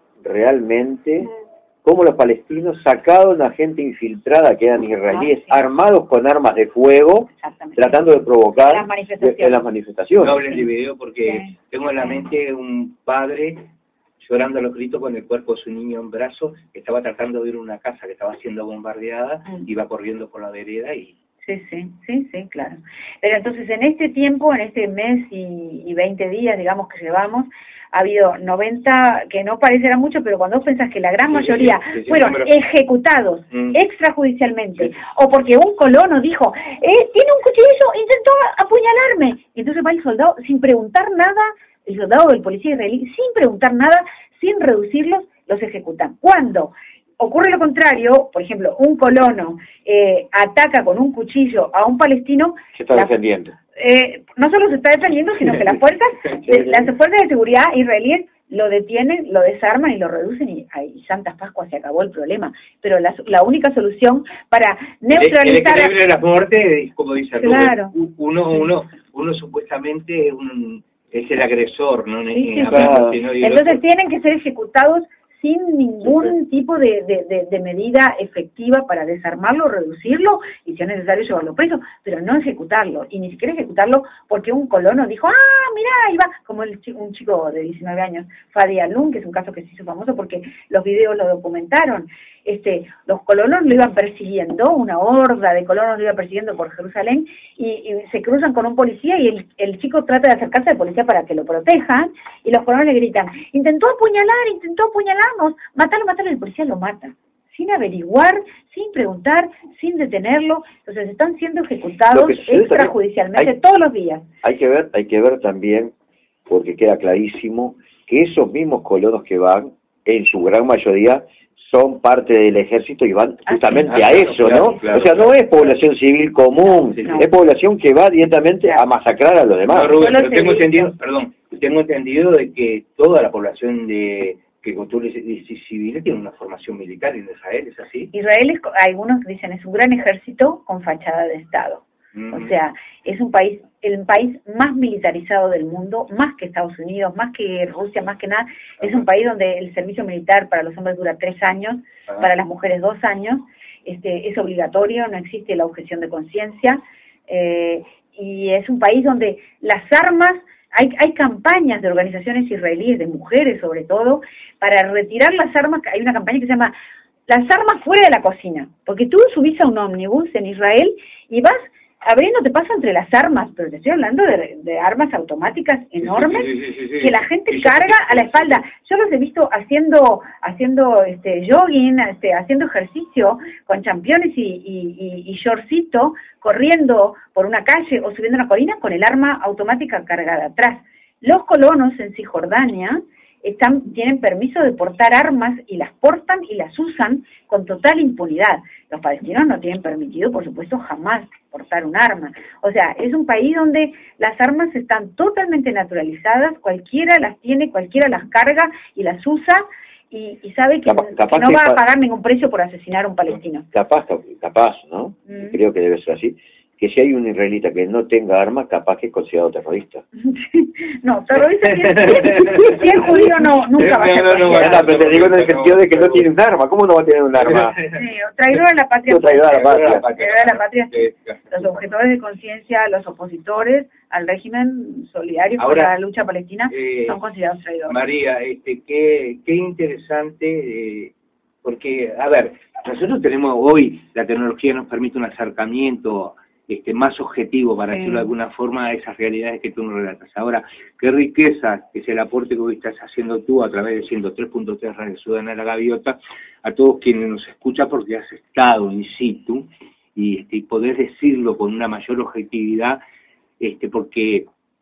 realmente mm. cómo los palestinos sacaron a gente infiltrada, que eran israelíes, ah, sí. armados con armas de fuego, tratando de provocar las manifestaciones. De, las manifestaciones. No hablen de video porque sí. tengo en la mente un padre llorando a los gritos con el cuerpo de su niño en brazos, que estaba tratando de ir a una casa que estaba siendo bombardeada, mm. iba corriendo por la vereda y... Sí, sí, sí, sí, claro. Pero entonces en este tiempo, en este mes y, y veinte días, digamos, que llevamos, ha habido noventa, que no parecerá mucho, pero cuando vos pensás que la gran mayoría sí, sí, sí, fueron sí, ejecutados mm. extrajudicialmente, sí. o porque un colono dijo, eh, tiene un cuchillo, intentó apuñalarme, y entonces va el soldado sin preguntar nada, el soldado del policía israelí, sin preguntar nada, sin reducirlos, los ejecutan. ¿Cuándo? Ocurre lo contrario, por ejemplo, un colono eh, ataca con un cuchillo a un palestino. Se está la, defendiendo. Eh, no solo se está defendiendo, sino que las fuerzas, eh, las fuerzas de seguridad israelíes lo detienen, lo desarman y lo reducen y, y Santas Pascuas, se acabó el problema. Pero la, la única solución para neutralizar... El, el, el la muerte, como dice claro. Rubén, uno, uno, uno supuestamente un, es el agresor, ¿no? Sí, sí, claro. ¿no? Entonces tienen que ser ejecutados sin ningún tipo de, de, de, de medida efectiva para desarmarlo, reducirlo y si es necesario llevarlo preso, pero no ejecutarlo, y ni siquiera ejecutarlo porque un colono dijo, ah, mirá, ahí va, como el chico, un chico de diecinueve años, Fadi Alun, que es un caso que se hizo famoso porque los videos lo documentaron. Este, los colonos lo iban persiguiendo, una horda de colonos lo iba persiguiendo por Jerusalén, y, y se cruzan con un policía y el, el chico trata de acercarse al policía para que lo protejan, y los colonos le gritan, intentó apuñalar, intentó apuñalarnos, matalo, matalo, y el policía lo mata, sin averiguar, sin preguntar, sin detenerlo. Entonces están siendo ejecutados extrajudicialmente hay, todos los días. Hay que ver, hay que ver también, porque queda clarísimo, que esos mismos colonos que van, en su gran mayoría, son parte del ejército y van justamente ah, sí. a eso, claro, ¿no? Claro, o sea, no es población civil común, sí, no. es población que va directamente claro. a masacrar a los demás. No, Rubén, pero tengo entendido, perdón, tengo entendido de que toda la población de que construye civiles tiene una formación militar en Israel, ¿es así? Israel, es, algunos dicen, es un gran ejército con fachada de Estado. O sea, es un país, el país más militarizado del mundo, más que Estados Unidos, más que Rusia, más que nada. Es un país donde el servicio militar para los hombres dura tres años, Ajá. para las mujeres dos años. Este, es obligatorio, no existe la objeción de conciencia. Eh, y es un país donde las armas, hay, hay campañas de organizaciones israelíes, de mujeres sobre todo, para retirar las armas. Hay una campaña que se llama Las armas fuera de la cocina. Porque tú subís a un ómnibus en Israel y vas abriéndote paso entre las armas, pero te estoy hablando de, de armas automáticas enormes sí, sí, sí, sí, sí. que la gente sí, carga sí, sí, a la espalda. Yo los he visto haciendo haciendo este jogging, este, haciendo ejercicio con championes y, y, y, y shortcito, corriendo por una calle o subiendo una colina con el arma automática cargada atrás. Los colonos en Cisjordania están, tienen permiso de portar armas y las portan y las usan con total impunidad. Los palestinos no tienen permitido, por supuesto, jamás portar un arma. O sea, es un país donde las armas están totalmente naturalizadas, cualquiera las tiene, cualquiera las carga y las usa, y, y sabe que, capaz, capaz que no que va a pagar ningún precio por asesinar a un palestino. Capaz, capaz, ¿no? Mm. Creo que debe ser así. Que si hay un israelita que no tenga armas, capaz que es considerado terrorista. No, terrorista si es, si es judío no, nunca va a ser no, no, no, no, pero te digo en el sentido de que no tiene un arma. ¿Cómo no va a tener un arma? Sí, traidor a la patria. No, traidor a la patria. Traidor a la patria. Los objetores de conciencia, los opositores al régimen solidario por la lucha palestina eh, son considerados traidores. María, este, qué, qué interesante, eh, porque, a ver, nosotros tenemos hoy, la tecnología nos permite un acercamiento Este, más objetivo, para sí. decirlo de alguna forma, a esas realidades que tú nos relatas. Ahora, qué riqueza que es el aporte que hoy estás haciendo tú a través de ciento tres punto tres Radio Ciudadana La Gaviota, a todos quienes nos escuchan porque has estado in situ, y, este, y poder decirlo con una mayor objetividad, este, porque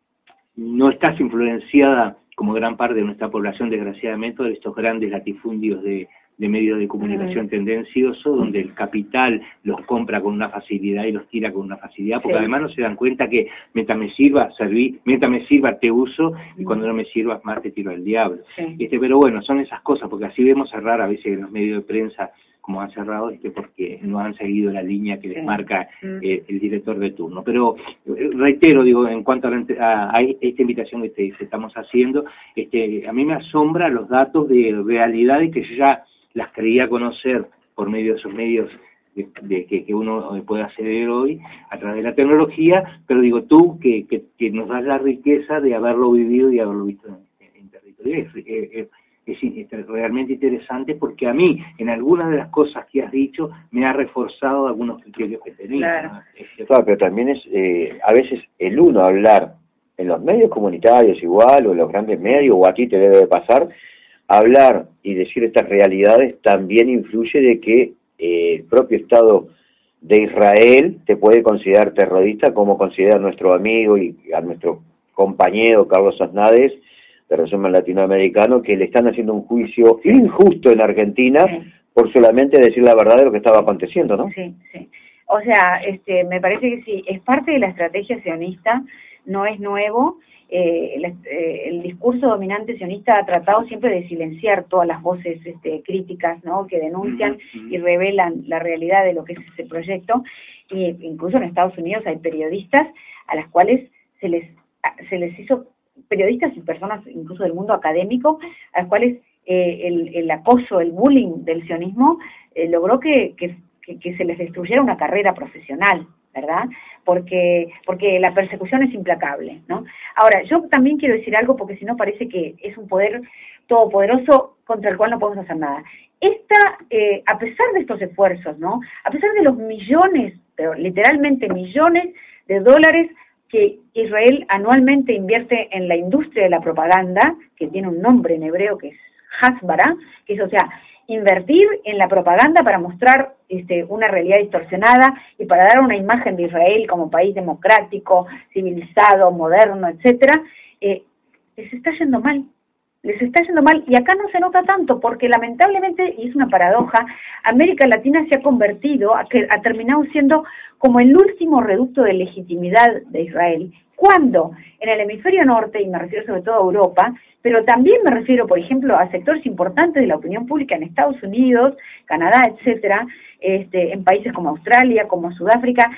no estás influenciada, como gran parte de nuestra población, desgraciadamente, de estos grandes latifundios de, de medios de comunicación tendenciosos, donde el capital los compra con una facilidad y los tira con una facilidad, porque sí. además no se dan cuenta que mientras me sirva, serví, mientras me sirva te uso, y cuando no me sirvas más te tiro al diablo. Sí. Este, pero bueno, son esas cosas, porque así vemos cerrar a veces en los medios de prensa, como han cerrado, este, porque no han seguido la línea que les sí. marca eh, el director de turno. Pero eh, reitero, digo, en cuanto a, la, a, a esta invitación que, te, que estamos haciendo, este, a mí me asombra los datos de realidades que yo ya las creía conocer por medio de esos medios de, de que, que uno puede acceder hoy a través de la tecnología, pero digo, tú que, que, que nos das la riqueza de haberlo vivido y haberlo visto en, en territorio. Es, es, es, es realmente interesante porque a mí, en algunas de las cosas que has dicho, me ha reforzado algunos criterios que tenía. Claro, ¿no? Claro, pero también es, eh, a veces el uno hablar en los medios comunitarios igual, o en los grandes medios, o a ti te debe de pasar, hablar y decir estas realidades también influye de que eh, el propio Estado de Israel te puede considerar terrorista, como considera a nuestro amigo y a nuestro compañero Carlos Aznades, de Resumen Latinoamericano, que le están haciendo un juicio injusto en Argentina sí. por solamente decir la verdad de lo que estaba aconteciendo, ¿no? Sí, sí. O sea, este, me parece que sí, es parte de la estrategia sionista, no es nuevo. Eh, el, eh, el discurso dominante sionista ha tratado siempre de silenciar todas las voces este, críticas, ¿no?, que denuncian uh-huh. y revelan la realidad de lo que es ese proyecto. Y incluso en Estados Unidos hay periodistas a las cuales se les se les hizo, periodistas y personas incluso del mundo académico, a las cuales eh, el, el acoso, el bullying del sionismo eh, logró que, que, que, que se les destruyera una carrera profesional, ¿verdad? Porque porque la persecución es implacable, ¿no? Ahora, yo también quiero decir algo, porque si no parece que es un poder todopoderoso contra el cual no podemos hacer nada. Esta, eh, a pesar de estos esfuerzos, ¿no?, a pesar de los millones, pero literalmente millones de dólares que Israel anualmente invierte en la industria de la propaganda, que tiene un nombre en hebreo que es Hasbara, que es, o sea, invertir en la propaganda para mostrar este, una realidad distorsionada y para dar una imagen de Israel como país democrático, civilizado, moderno, etcétera, eh, les está yendo mal. Les está yendo mal, y acá no se nota tanto, porque lamentablemente, y es una paradoja, América Latina se ha convertido, a que ha terminado siendo como el último reducto de legitimidad de Israel, cuando en el hemisferio norte, y me refiero sobre todo a Europa, pero también me refiero, por ejemplo, a sectores importantes de la opinión pública en Estados Unidos, Canadá, etcétera, este, en países como Australia, como Sudáfrica,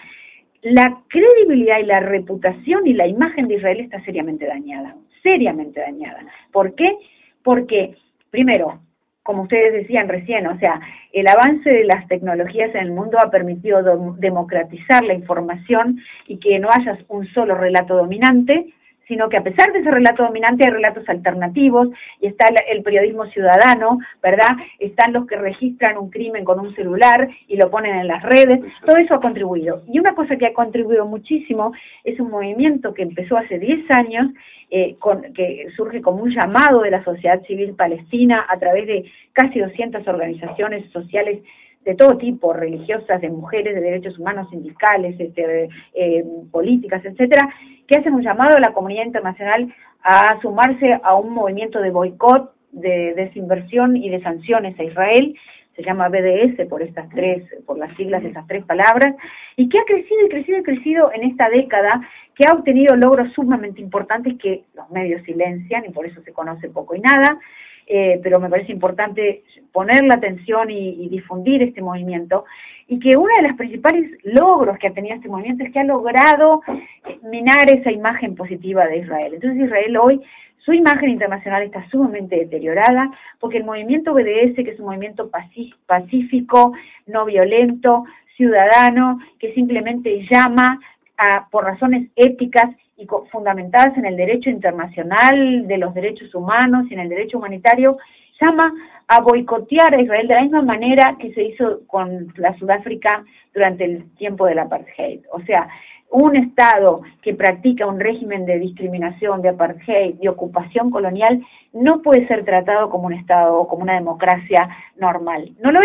la credibilidad y la reputación y la imagen de Israel está seriamente dañada, seriamente dañada. ¿Por qué? Porque, primero, como ustedes decían recién, o sea, el avance de las tecnologías en el mundo ha permitido do- democratizar la información y que no haya un solo relato dominante, sino que a pesar de ese relato dominante hay relatos alternativos, y está el, el periodismo ciudadano, ¿verdad? Están los que registran un crimen con un celular y lo ponen en las redes. Todo eso ha contribuido. Y una cosa que ha contribuido muchísimo es un movimiento que empezó hace diez años, eh, con, que surge como un llamado de la sociedad civil palestina a través de casi doscientas organizaciones sociales de todo tipo, religiosas, de mujeres, de derechos humanos, sindicales, este, eh, políticas, etcétera, que hacen un llamado a la comunidad internacional a sumarse a un movimiento de boicot, de desinversión y de sanciones a Israel. Se llama B D S por estas tres, por las siglas de esas tres palabras, y que ha crecido y crecido y crecido en esta década, que ha obtenido logros sumamente importantes que los medios silencian y por eso se conoce poco y nada. Eh, pero me parece importante poner la atención y, y difundir este movimiento, y que uno de los principales logros que ha tenido este movimiento es que ha logrado minar esa imagen positiva de Israel. Entonces Israel hoy, su imagen internacional está sumamente deteriorada, porque el movimiento B D S, que es un movimiento pacífico, no violento, ciudadano, que simplemente llama a, por razones éticas y fundamentadas en el derecho internacional de los derechos humanos y en el derecho humanitario, llama a boicotear a Israel de la misma manera que se hizo con la Sudáfrica durante el tiempo del apartheid. O sea, un Estado que practica un régimen de discriminación, de apartheid, de ocupación colonial, no puede ser tratado como un Estado o como una democracia normal. No lo es.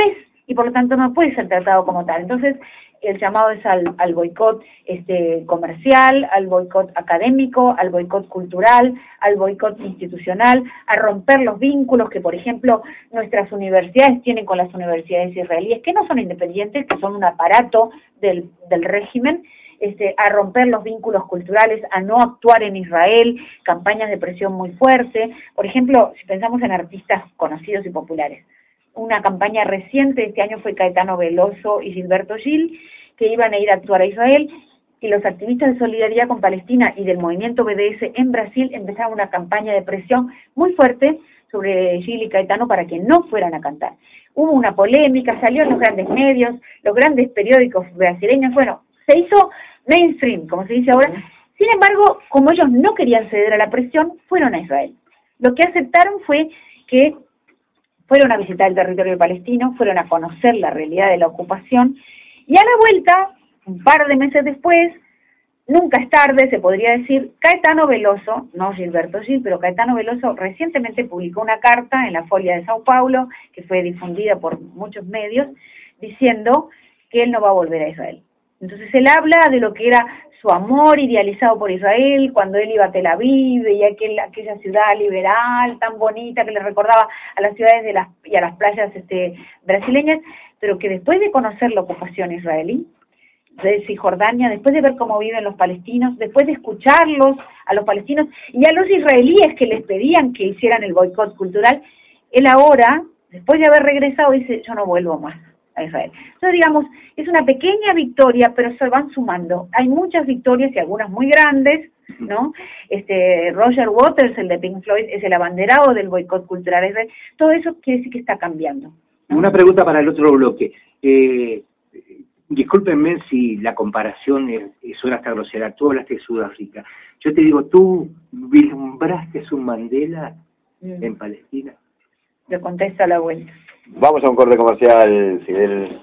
y por lo tanto no puede ser tratado como tal. Entonces, el llamado es al, al boicot este, comercial, al boicot académico, al boicot cultural, al boicot institucional, a romper los vínculos que, por ejemplo, nuestras universidades tienen con las universidades israelíes, que no son independientes, que son un aparato del, del régimen, este, a romper los vínculos culturales, a no actuar en Israel, campañas de presión muy fuerte. Por ejemplo, si pensamos en artistas conocidos y populares, una campaña reciente de este año fue Caetano Veloso y Gilberto Gil, que iban a ir a actuar a Israel, y los activistas de solidaridad con Palestina y del movimiento B D S en Brasil empezaron una campaña de presión muy fuerte sobre Gil y Caetano para que no fueran a cantar. Hubo una polémica, salió en los grandes medios, los grandes periódicos brasileños, bueno, se hizo mainstream, como se dice ahora. Sin embargo, como ellos no querían ceder a la presión, fueron a Israel. Lo que aceptaron fue que fueron a visitar el territorio palestino, fueron a conocer la realidad de la ocupación, y a la vuelta, un par de meses después, nunca es tarde, se podría decir, Caetano Veloso, no Gilberto Gil, pero Caetano Veloso recientemente publicó una carta en la Folha de Sao Paulo, que fue difundida por muchos medios, diciendo que él no va a volver a Israel. Entonces él habla de lo que era su amor idealizado por Israel, cuando él iba a Tel Aviv, y aquel, aquella ciudad liberal, tan bonita, que le recordaba a las ciudades de las, y a las playas este, brasileñas, pero que después de conocer la ocupación israelí, de Cisjordania, después de ver cómo viven los palestinos, después de escucharlos, a los palestinos, y a los israelíes que les pedían que hicieran el boicot cultural, él ahora, después de haber regresado, dice, yo no vuelvo más a Israel. Entonces, digamos, es una pequeña victoria, pero se van sumando. Hay muchas victorias y algunas muy grandes, ¿no? Este Roger Waters, el de Pink Floyd, es el abanderado del boicot cultural a Israel. Todo eso quiere decir que está cambiando, ¿no? Una pregunta para el otro bloque. Eh, discúlpenme si la comparación es, suena hasta grosera. Tú hablaste de Sudáfrica. Yo te digo, ¿tú vislumbraste un Mandela mm. en Palestina? Le contesta a la vuelta. Vamos a un corte comercial, Fidel.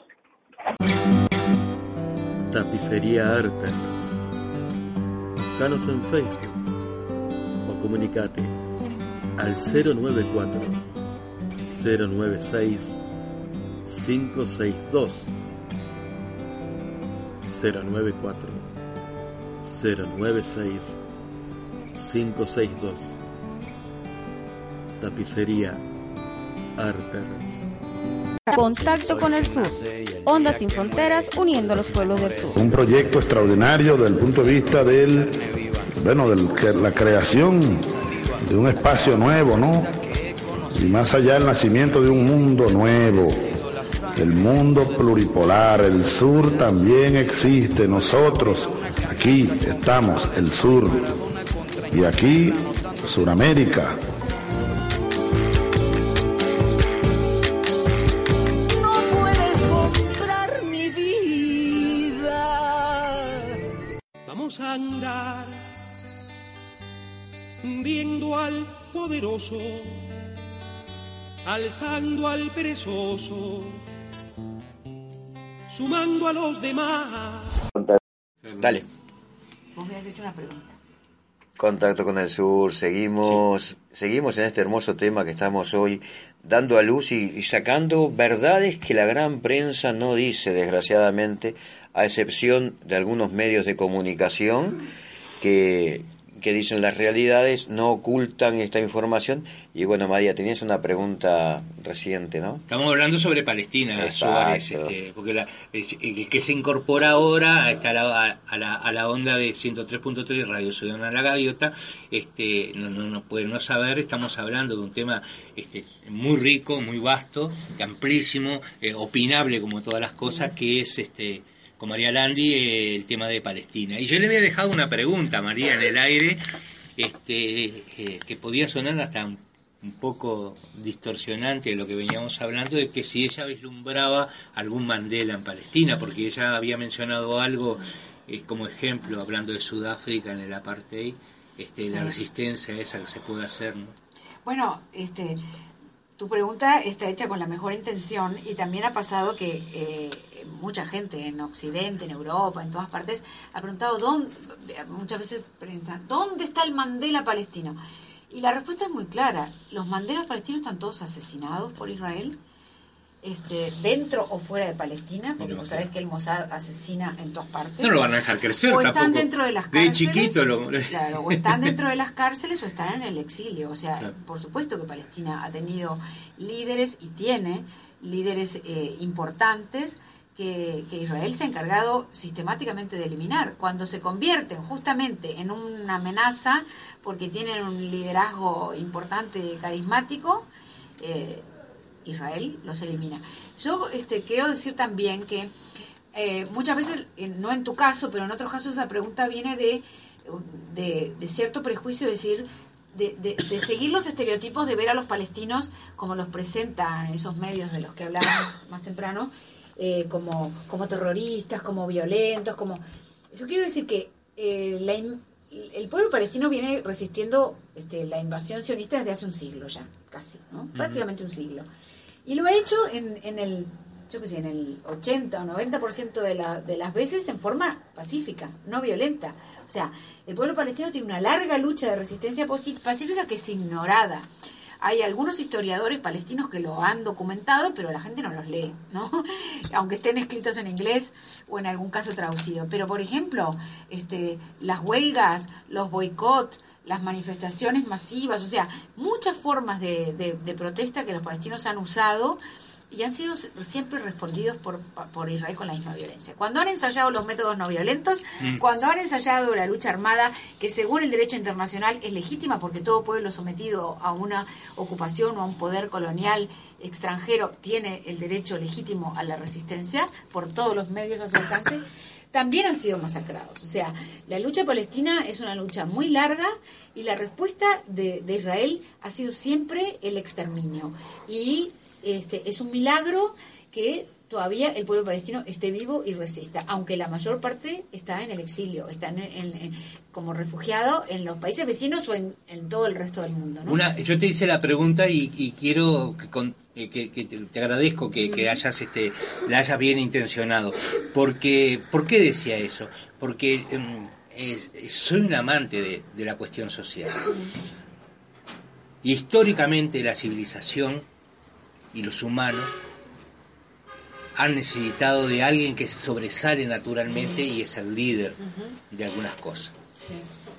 Tapicería Artanis. Buscanos en Facebook o comunicate al cero nueve cuatro, cero nueve seis, cinco seis dos. cero nueve cuatro, cero nueve seis, cinco seis dos. Tapicería Artanis. Contacto con el sur. Ondas sin fronteras uniendo los pueblos del sur. Un proyecto extraordinario desde el punto de vista del, bueno, de la creación de un espacio nuevo, ¿no? Y más allá el nacimiento de un mundo nuevo, el mundo pluripolar. El sur también existe. Nosotros aquí estamos, el sur, y aquí Suramérica. A andar viendo al poderoso, alzando al perezoso, sumando a los demás. Dale. Vos me has hecho una pregunta. Contacto con el sur, seguimos, sí. seguimos en este hermoso tema que estamos hoy dando a luz y, y sacando verdades que la gran prensa no dice, desgraciadamente, a excepción de algunos medios de comunicación que, que dicen las realidades, no ocultan esta información. Y bueno, María, tenías una pregunta reciente, ¿no? Estamos hablando sobre Palestina, Suárez, este, porque la, el que se incorpora ahora está a la, a la, a la onda de ciento tres punto tres Radio Ciudadana La Gaviota, este, no, no, no puede no saber, estamos hablando de un tema este, muy rico, muy vasto, amplísimo, eh, opinable como todas las cosas, que es este con María Landi eh, el tema de Palestina. Y yo le había dejado una pregunta a María en el aire, este, eh, que podía sonar hasta un, un poco distorsionante de lo que veníamos hablando, de que si ella vislumbraba algún Mandela en Palestina, porque ella había mencionado algo eh, como ejemplo, hablando de Sudáfrica en el apartheid, este, sí. la resistencia esa que se puede hacer, ¿no? Bueno, este... tu pregunta está hecha con la mejor intención y también ha pasado que eh, mucha gente en Occidente, en Europa, en todas partes, ha preguntado, ¿dónde, muchas veces preguntan, ¿dónde está el Mandela palestino? Y la respuesta es muy clara, los Mandelas palestinos están todos asesinados por Israel este, dentro o fuera de Palestina, porque tú sabes que el Mossad asesina en todas partes. No lo van a dejar crecer o están tampoco. dentro de las cárceles, de chiquito lo... claro, o están dentro de las cárceles o están en el exilio. O sea, claro. Por supuesto que Palestina ha tenido líderes y tiene líderes eh, importantes que, que Israel se ha encargado sistemáticamente de eliminar. Cuando se convierten justamente en una amenaza porque tienen un liderazgo importante, carismático, eh, Israel los elimina. Yo este, quiero decir también que eh, muchas veces, eh, no en tu caso, pero en otros casos esa pregunta viene de, de, de cierto prejuicio, es decir, de, de, de seguir los estereotipos de ver a los palestinos como los presentan esos medios de los que hablábamos más temprano, eh, como, como terroristas, como violentos, como... Yo quiero decir que eh, la, el pueblo palestino viene resistiendo este, la invasión sionista desde hace un siglo ya, casi, ¿no? Uh-huh. Prácticamente un siglo. Y lo ha hecho en, en el, yo qué sé, en el ochenta o noventa por ciento de, la, de las veces en forma pacífica, no violenta. O sea, el pueblo palestino tiene una larga lucha de resistencia pacífica que es ignorada. Hay algunos historiadores palestinos que lo han documentado, pero la gente no los lee, ¿no? Aunque estén escritos en inglés o en algún caso traducido. Pero, por ejemplo, este, las huelgas, los boicots, las manifestaciones masivas, o sea, muchas formas de, de, de protesta que los palestinos han usado y han sido siempre respondidos por, por Israel con la misma violencia. Cuando han ensayado los métodos no violentos, mm. cuando han ensayado la lucha armada, que según el derecho internacional es legítima porque todo pueblo sometido a una ocupación o a un poder colonial extranjero tiene el derecho legítimo a la resistencia por todos los medios a su alcance, también han sido masacrados. O sea, la lucha palestina es una lucha muy larga y la respuesta de, de Israel ha sido siempre el exterminio. Y este, es un milagro que todavía el pueblo palestino esté vivo y resista, aunque la mayor parte está en el exilio, está en, en, en, como refugiado en los países vecinos o en, en todo el resto del mundo, ¿no? Una, yo te hice la pregunta y, y quiero que, con, eh, que, que te, te agradezco que, que hayas este la hayas bien intencionado, porque ¿por qué decía eso? Porque um, es, soy un amante de, de la cuestión social. Y históricamente la civilización y los humanos han necesitado de alguien que sobresale naturalmente y es el líder uh-huh. de algunas cosas. Sí.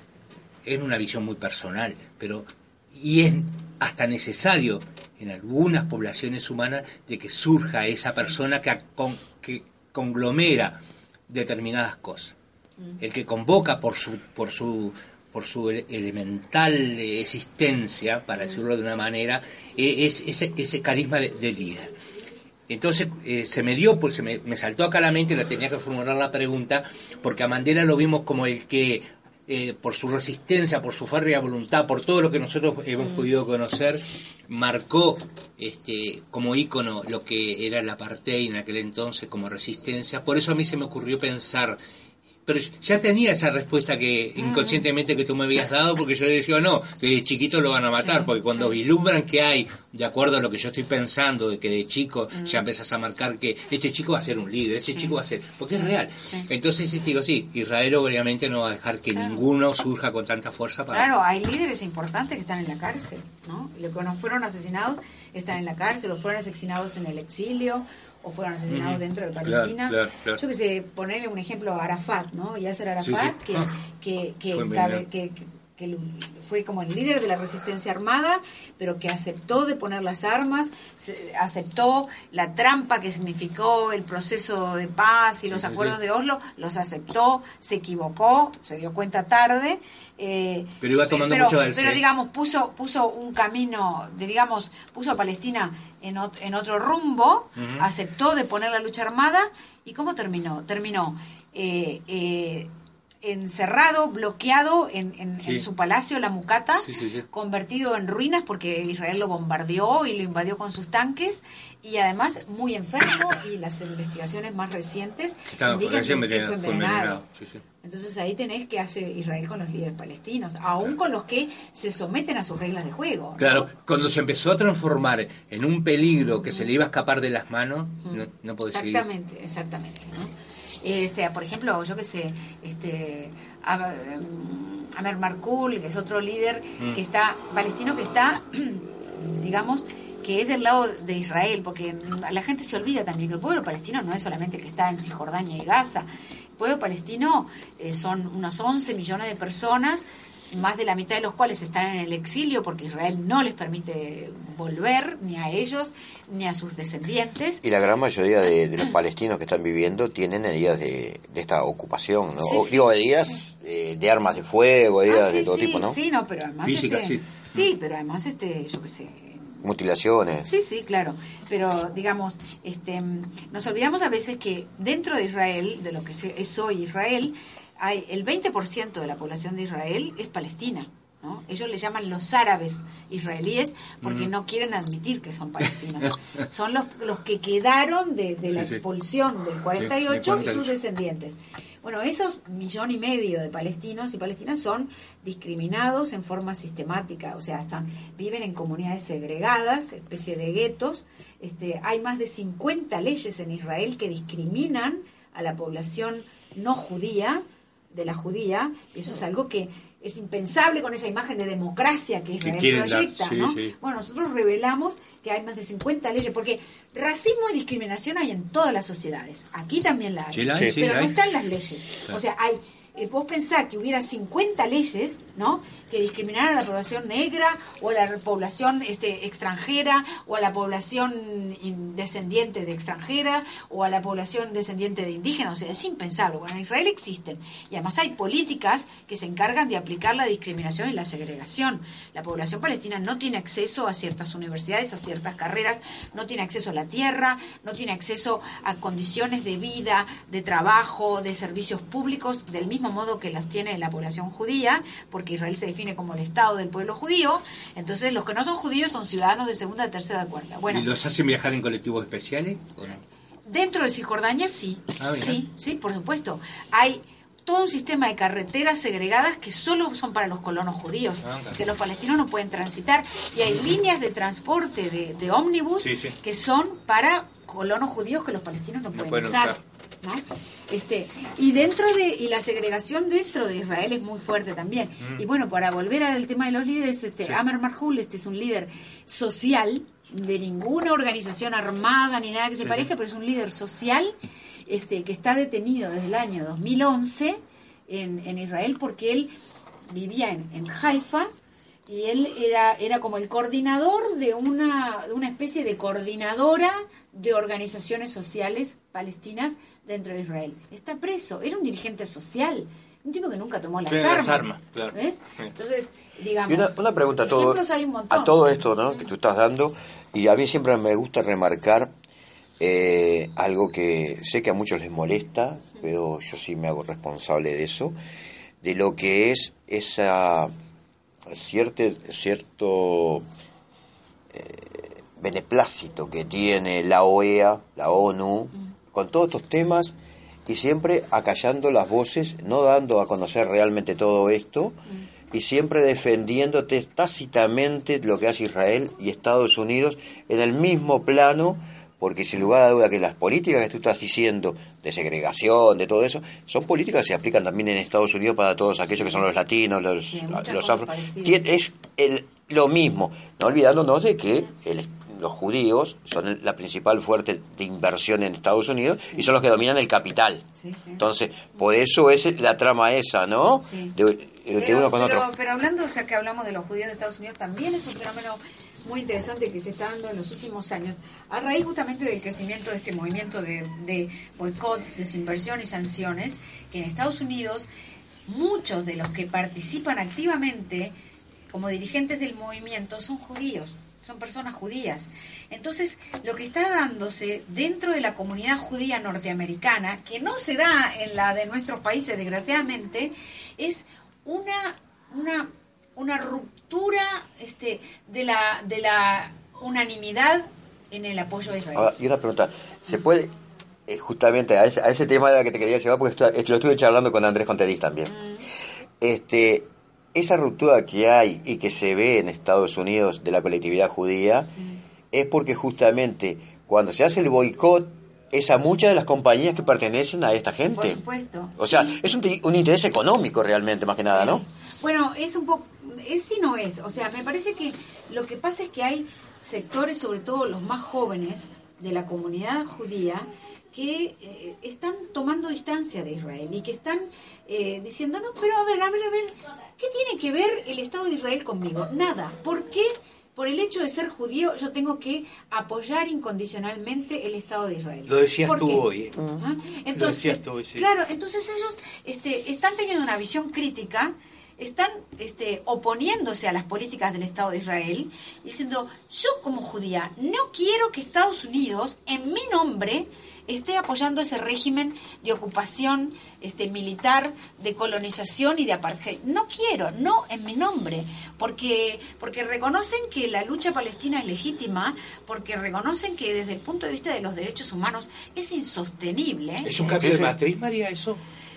Es una visión muy personal, pero y es hasta necesario en algunas poblaciones humanas de que surja esa persona que, con, que conglomera determinadas cosas. Uh-huh. El que convoca por su por su por su elemental existencia, para uh-huh. decirlo de una manera, es ese ese carisma de, de líder. Entonces eh, se me dio, pues se me, me saltó acá a la mente, la tenía que formular la pregunta, porque a Mandela lo vimos como el que, eh, por su resistencia, por su férrea voluntad, por todo lo que nosotros hemos podido conocer, marcó este, como ícono lo que era el apartheid en aquel entonces como resistencia. Por eso a mí se me ocurrió pensar, pero ya tenía esa respuesta que inconscientemente que tú me habías dado, porque yo le decía, no, de chiquito lo van a matar, sí, porque cuando sí. vislumbran que hay, de acuerdo a lo que yo estoy pensando, de que de chico mm. ya empezás a marcar que este chico va a ser un líder, este sí. chico va a ser, porque sí. es real. Sí. Entonces digo, sí, Israel obviamente no va a dejar que claro. ninguno surja con tanta fuerza para... Claro, hay líderes importantes que están en la cárcel, ¿no? Los que no fueron asesinados están en la cárcel, o fueron asesinados en el exilio, o fueron asesinados mm, dentro de Palestina. Claro, claro, claro. Yo que sé, ponerle un ejemplo a Arafat, ¿no? Yasser Arafat, sí, sí. Que, ah, que, que, que, que, que, que fue como el líder de la resistencia armada, pero que aceptó de poner las armas, se, aceptó la trampa que significó el proceso de paz y los sí, acuerdos sí, sí. de Oslo, los aceptó, se equivocó, se dio cuenta tarde. Eh, pero iba tomando pero, mucho del pero digamos puso puso un camino de, digamos puso a Palestina en, ot, en otro rumbo, uh-huh. aceptó de poner la lucha armada. ¿Y cómo terminó? Terminó eh, eh, encerrado, bloqueado en, en, sí. en su palacio, la Mucata, sí, sí, sí. convertido en ruinas porque Israel lo bombardeó y lo invadió con sus tanques, y además muy enfermo, y las investigaciones más recientes claro, indican que, que fue envenenado. Sí, sí. Entonces ahí tenés que hace Israel con los líderes palestinos, aún claro. con los que se someten a sus reglas de juego, ¿no? Claro, cuando se empezó a transformar en un peligro que mm. se le iba a escapar de las manos, mm. no, no podés seguir. Exactamente, exactamente, ¿no? Este, por ejemplo, yo que sé, este, Amer Markul, que es otro líder mm. que está palestino, que está, digamos, que es del lado de Israel, porque la gente se olvida también que el pueblo palestino no es solamente el que está en Cisjordania y Gaza. El pueblo palestino eh, son unos once millones de personas, más de la mitad de los cuales están en el exilio porque Israel no les permite volver, ni a ellos, ni a sus descendientes. Y la gran mayoría de, de los palestinos que están viviendo tienen heridas de, de esta ocupación, ¿no? Sí, o, sí, digo, heridas eh, de armas de fuego, heridas ah, sí, de todo sí, tipo, ¿no? Sí, no, pero además... Física, este, sí. Sí, pero además, este, yo qué sé... Mutilaciones. Sí, sí, claro. Pero, digamos, este, nos olvidamos a veces que dentro de Israel, de lo que es hoy Israel, hay el veinte por ciento de la población de Israel es palestina, ¿no? Ellos le llaman los árabes israelíes porque mm. no quieren admitir que son palestinos. Son los, los que quedaron de, de la sí, expulsión sí. del cuarenta y ocho sí, y sus descendientes. Bueno, esos millón y medio de palestinos y palestinas son discriminados en forma sistemática, o sea, están viven en comunidades segregadas, especie de guetos. Este, hay más de cincuenta leyes en Israel que discriminan a la población no judía, de la judía, y eso es algo que es impensable con esa imagen de democracia que Israel que proyecta, dar, sí, ¿no? Sí. Bueno, nosotros revelamos que hay más de cincuenta leyes, porque racismo y discriminación hay en todas las sociedades. Aquí también la hay, sí, la hay pero sí, no están las leyes. Claro. O sea, hay... Eh, vos pensás que hubiera cincuenta leyes, ¿no?, que discriminaran a la población negra o a la población este, extranjera o a la población descendiente de extranjera o a la población descendiente de indígenas. O sea, es impensable. Bueno, en Israel existen y además hay políticas que se encargan de aplicar la discriminación y la segregación. La población palestina no tiene acceso a ciertas universidades, a ciertas carreras, no tiene acceso a la tierra, no tiene acceso a condiciones de vida, de trabajo, de servicios públicos del mismo modo que las tiene la población judía, porque Israel se define como el Estado del pueblo judío. Entonces los que no son judíos son ciudadanos de segunda, tercera, cuarta. Bueno, ¿y los hacen viajar en colectivos especiales o no? Dentro de Cisjordania sí, ah, sí, sí, por supuesto. Hay todo un sistema de carreteras segregadas que solo son para los colonos judíos, ah, okay. que los palestinos no pueden transitar, y hay líneas de transporte de, de ómnibus sí, sí. que son para colonos judíos que los palestinos no, no pueden, pueden usar, usar. ¿no? Este, y dentro de y la segregación dentro de Israel es muy fuerte también. Mm. Y bueno, para volver al tema de los líderes, este sí. Amer Marhul este es un líder social, de ninguna organización armada ni nada que se sí, parezca, sí. pero es un líder social este que está detenido desde el año dos mil once en, en Israel porque él vivía en, en Haifa y él era era como el coordinador de una de una especie de coordinadora de organizaciones sociales palestinas dentro de Israel. Está preso, era un dirigente social, un tipo que nunca tomó las sí, armas, las armas claro. ¿ves? Sí. Entonces, digamos, y una, una pregunta a todo, a todo esto, ¿no?, que tú estás dando, y a mí siempre me gusta remarcar eh, algo que sé que a muchos les molesta, pero yo sí me hago responsable de eso, de lo que es esa cierto, cierto eh, beneplácito que tiene la O E A, la ONU, mm. con todos estos temas, y siempre acallando las voces, no dando a conocer realmente todo esto, mm. y siempre defendiendo tácitamente lo que hace Israel y Estados Unidos en el mismo plano, porque sin lugar a duda que las políticas que tú estás diciendo de segregación, de todo eso, son políticas que se aplican también en Estados Unidos para todos aquellos que son los latinos, los, sí, los afro. Es el, lo mismo, no olvidándonos de que el los judíos son la principal fuente de inversión en Estados Unidos sí. y son los que dominan el capital. Sí, sí. Entonces, por eso es la trama esa, ¿no? Sí. De, de pero, uno con pero, otro. Pero hablando, o sea, que hablamos de los judíos de Estados Unidos, también es un fenómeno muy interesante que se está dando en los últimos años, a raíz justamente del crecimiento de este movimiento de, de boicot, desinversión y sanciones, que en Estados Unidos muchos de los que participan activamente como dirigentes del movimiento son judíos. Son personas judías. Entonces, lo que está dándose dentro de la comunidad judía norteamericana, que no se da en la de nuestros países, desgraciadamente, es una una una ruptura este de la de la unanimidad en el apoyo a Israel. Ahora, y una pregunta, ¿se puede eh, justamente a ese, a ese tema que te quería llevar, porque esto, esto lo estuve charlando con Andrés Conteriz también, mm. este esa ruptura que hay y que se ve en Estados Unidos de la colectividad judía sí. es porque justamente cuando se hace el boicot es a muchas de las compañías que pertenecen a esta gente. Por supuesto. O sea, sí. es un, un interés económico realmente, más que nada, sí. ¿no? Bueno, es un poco, es y no es. O sea, me parece que lo que pasa es que hay sectores, sobre todo los más jóvenes de la comunidad judía, que eh, están tomando distancia de Israel y que están eh, diciendo, no, pero a ver, a ver, a ver, ¿qué tiene que ver el Estado de Israel conmigo? Nada. ¿Por qué? Por el hecho de ser judío, yo tengo que apoyar incondicionalmente el Estado de Israel. Lo decías tú qué? hoy. ¿eh? ¿Ah? Entonces, Lo decías tú hoy, sí. Claro, entonces ellos este, están teniendo una visión crítica, están este, oponiéndose a las políticas del Estado de Israel, diciendo, yo como judía no quiero que Estados Unidos, en mi nombre, esté apoyando ese régimen de ocupación este, militar, de colonización y de apartheid. No quiero, no en mi nombre, porque, porque reconocen que la lucha palestina es legítima, porque reconocen que desde el punto de vista de los derechos humanos es insostenible. ¿Es un cambio de matriz, María, eso?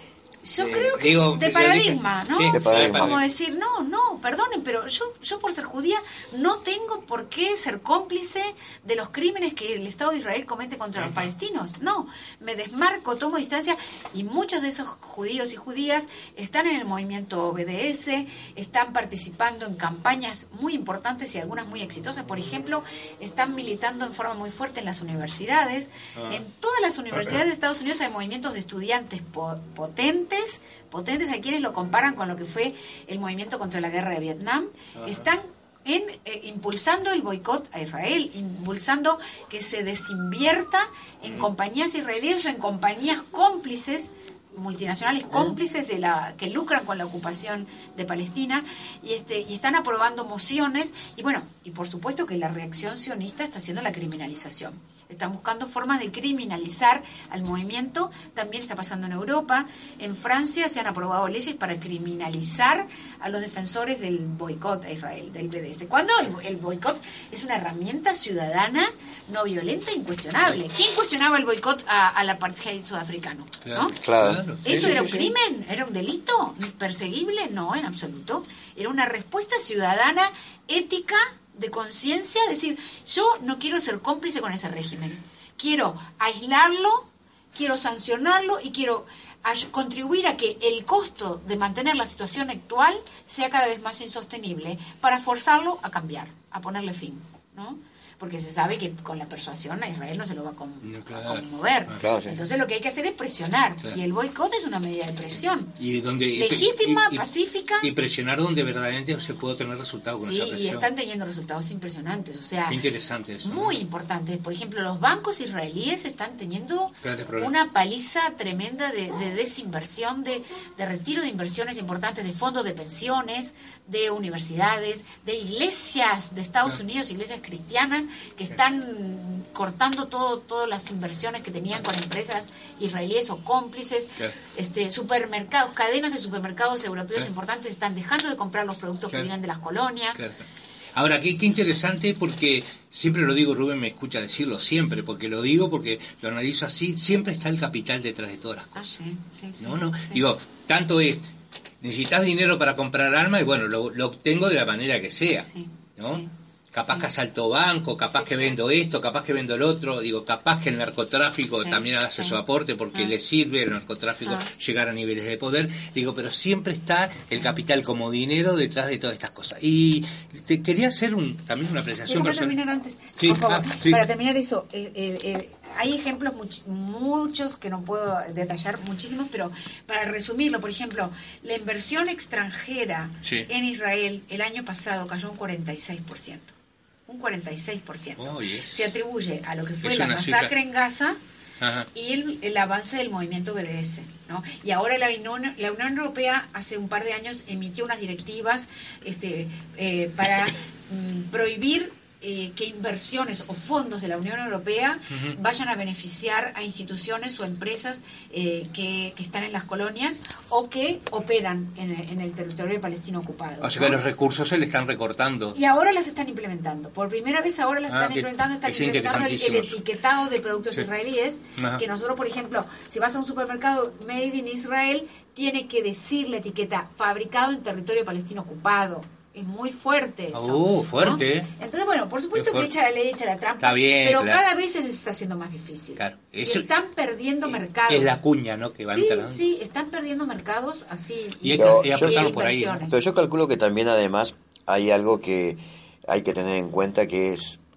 Yo eh, creo que digo, es de paradigma, ¿no? Sí, de paradigma. Como decir, no, no, perdonen, pero yo, yo por ser judía no tengo por qué ser cómplice de los crímenes que el Estado de Israel comete contra los palestinos. No, me desmarco, tomo distancia, y muchos de esos judíos y judías están en el movimiento B D S, están participando en campañas muy importantes y algunas muy exitosas. Por ejemplo, están militando en forma muy fuerte en las universidades. Ah. En todas las universidades de Estados Unidos hay movimientos de estudiantes po- potentes potentes, a quienes lo comparan con lo que fue el movimiento contra la guerra de Vietnam. Ajá. Están en, eh, impulsando el boicot a Israel, impulsando que se desinvierta en compañías israelíes o en compañías cómplices multinacionales cómplices de la que lucran con la ocupación de Palestina, y este y están aprobando mociones, y bueno, y por supuesto que la reacción sionista está haciendo la criminalización. Están buscando formas de criminalizar al movimiento. También está pasando en Europa. En Francia se han aprobado leyes para criminalizar a los defensores del boicot a Israel, del B D S. Cuando el, el boicot es una herramienta ciudadana no violenta e incuestionable. ¿Quién cuestionaba el boicot a, al apartheid sudafricano? ¿No? Claro. ¿Eso sí, era sí, un sí. crimen? ¿Era un delito perseguible? No, en absoluto. Era una respuesta ciudadana, ética, de conciencia, decir, yo no quiero ser cómplice con ese régimen. Quiero aislarlo, quiero sancionarlo y quiero ay- contribuir a que el costo de mantener la situación actual sea cada vez más insostenible para forzarlo a cambiar, a ponerle fin, ¿no? Porque se sabe que con la persuasión a Israel no se lo va a, con, No, claro. a conmover. Claro, sí. Entonces lo que hay que hacer es presionar. Claro. Y el boicot es una medida de presión. Y donde, Legítima, y, y, pacífica. Y presionar donde verdaderamente se puede tener resultados con Sí, esa y presión. están teniendo resultados impresionantes. O sea, Qué interesante eso. ¿no? muy importantes. Por ejemplo, los bancos israelíes están teniendo Grandes problemas. una paliza tremenda de, de desinversión, de, de retiro de inversiones importantes, de fondos de pensiones, de universidades, de iglesias de Estados Claro. Unidos, iglesias cristianas, que están cortando todo todas las inversiones que tenían con empresas israelíes o cómplices. Claro. Este, supermercados, cadenas de supermercados europeos Claro. importantes están dejando de comprar los productos Claro. que vienen de las colonias. Claro. Ahora, qué, qué interesante, porque siempre lo digo, Rubén me escucha decirlo siempre, porque lo digo porque lo analizo así, siempre está el capital detrás de todas las cosas. Ah, sí, sí, sí, No, no, sí. digo, tanto es, necesitas dinero para comprar armas y bueno, lo, lo obtengo de la manera que sea, Sí, ¿no? sí. Capaz Sí. que asalto banco, capaz Sí, que sí. vendo esto, capaz que vendo el otro, digo, capaz que el narcotráfico Sí, también hace sí. su aporte porque Ah. le sirve el narcotráfico Ah. llegar a niveles de poder, digo, pero siempre está el capital como dinero detrás de todas estas cosas. Y te quería hacer un, también una apreciación Déjame personal. terminar antes, Sí, por favor. ah, sí. Para terminar eso, eh, eh, eh, hay ejemplos much- muchos que no puedo detallar, muchísimos, pero para resumirlo, por ejemplo, la inversión extranjera Sí. en Israel el año pasado cayó un cuarenta y seis por ciento. Un cuarenta y seis por ciento. Oh, yes. Se atribuye a lo que fue Es la una masacre cifra. en Gaza Ajá. y el, el avance del movimiento B D S, ¿no? Y ahora la Unión, la Unión Europea hace un par de años emitió unas directivas este, eh, para mm, prohibir eh, que inversiones o fondos de la Unión Europea Ujú. vayan a beneficiar a instituciones o empresas eh, que, que están en las colonias o que operan en, el- en el territorio palestino ocupado. O sea ¿no? que los recursos se le están recortando. Y ahora las están implementando. Por primera vez ahora las Ah, están que- implementando, están es implementando el, el interesantísimo. etiquetado de productos Sí. israelíes, Ajá. que nosotros, por ejemplo, si vas a un supermercado Made in Israel, tiene que decir la etiqueta fabricado en territorio palestino ocupado. Es muy fuerte eso. Uh, fuerte, ¿no? ¿eh? Entonces, bueno, por supuesto Qué que fuerte. echa la ley, echa la trampa, Está bien, pero claro. cada vez se les está haciendo más difícil. Claro. Y Eso están perdiendo mercados. es la cuña, ¿no? Que van Sí, entrando. sí, están perdiendo mercados así. Y hay Pero que y yo- aportarlo por ahí. ¿no? inversiones. Pero yo calculo que también además hay algo que hay que tener en cuenta, que es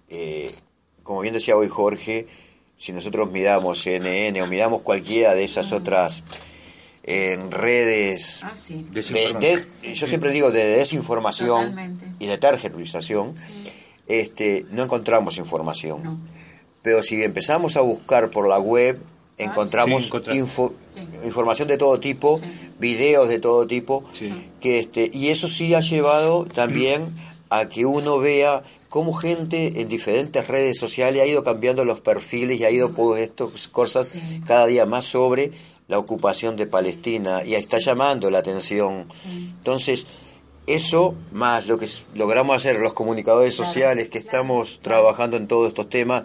eh, como bien decía hoy Jorge, si nosotros miramos C N N o miramos cualquiera de esas otras en redes, ah, sí. de, de, sí, yo sí. siempre digo de desinformación Totalmente. y de tergiversación, sí. este, no encontramos información. No. Pero si empezamos a buscar por la web, encontramos sí, info, sí. información de todo tipo, sí. videos de todo tipo, sí. que este y eso sí ha llevado también a que uno vea cómo gente en diferentes redes sociales ha ido cambiando los perfiles y ha ido poniendo cosas sí. cada día más sobre la ocupación de Palestina y está llamando la atención. Sí. Entonces, eso más lo que logramos hacer los comunicadores claro. sociales que estamos claro. trabajando en todos estos temas,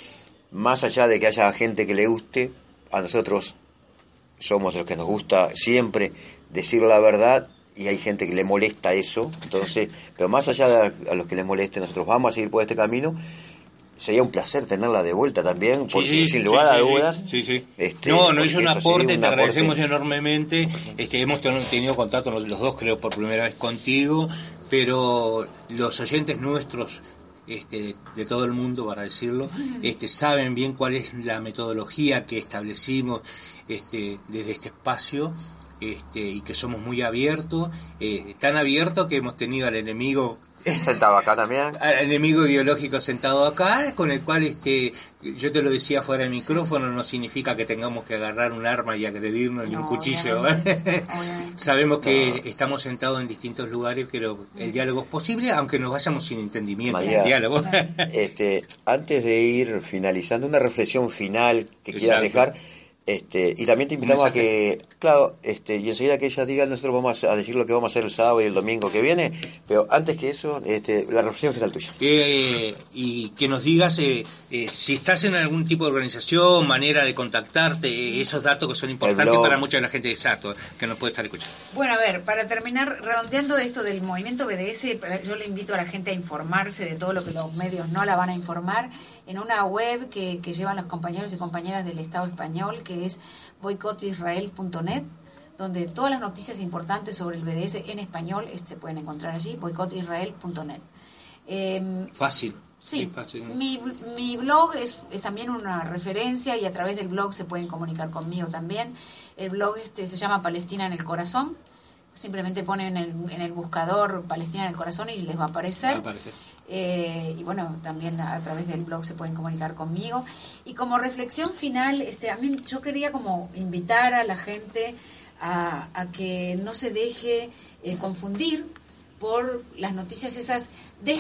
más allá de que haya gente que le guste, a nosotros somos los que nos gusta siempre decir la verdad y hay gente que le molesta eso, entonces, pero más allá de a los que les moleste, nosotros vamos a seguir por este camino. Sería un placer tenerla de vuelta también, porque sí, sí, sin lugar sí, a sí, dudas. Sí, sí. Este, no, no hizo un aporte, un te aporte. agradecemos enormemente. Este, hemos tenido contacto los dos, creo, por primera vez contigo, pero los oyentes nuestros este, de, de todo el mundo, para decirlo, este, saben bien cuál es la metodología que establecimos este, desde este espacio. Este, y que somos muy abiertos, eh, tan abiertos que hemos tenido al enemigo sentado acá también, al enemigo ideológico sentado acá, con el cual este yo te lo decía fuera de micrófono, no significa que tengamos que agarrar un arma y agredirnos no, ni un cuchillo. Obviamente. Sabemos que no. estamos sentados en distintos lugares, pero el diálogo es posible, aunque nos vayamos sin entendimiento. María, el diálogo. este, antes de ir finalizando, una reflexión final que Exacto. quieras dejar. Este, y también te invitamos a que, claro, este, y enseguida que ella diga, nosotros vamos a decir lo que vamos a hacer el sábado y el domingo que viene, pero antes que eso, este, la reflexión final tuya. Eh, y que nos digas eh, eh, si estás en algún tipo de organización, manera de contactarte, eh, esos datos que son importantes para mucha de la gente, exacto, que nos puede estar escuchando. Bueno, a ver, para terminar, redondeando esto del movimiento B D S, yo le invito a la gente a informarse de todo lo que los medios no la van a informar, en una web que, que llevan los compañeros y compañeras del Estado español, que es boicot israel punto net, donde todas las noticias importantes sobre el B D S en español se pueden encontrar allí, boicot israel punto net. Eh, fácil. Sí, sí fácil, ¿no? mi, mi blog es, es también una referencia y a través del blog se pueden comunicar conmigo también. El blog este se llama Palestina en el Corazón. Simplemente ponen en el, en el buscador Palestina en el Corazón y les va a aparecer. Va a aparecer. Eh, y bueno, también a través del blog se pueden comunicar conmigo. Y como reflexión final, este, a mí yo quería como invitar a la gente a, a que no se deje eh, confundir por las noticias esas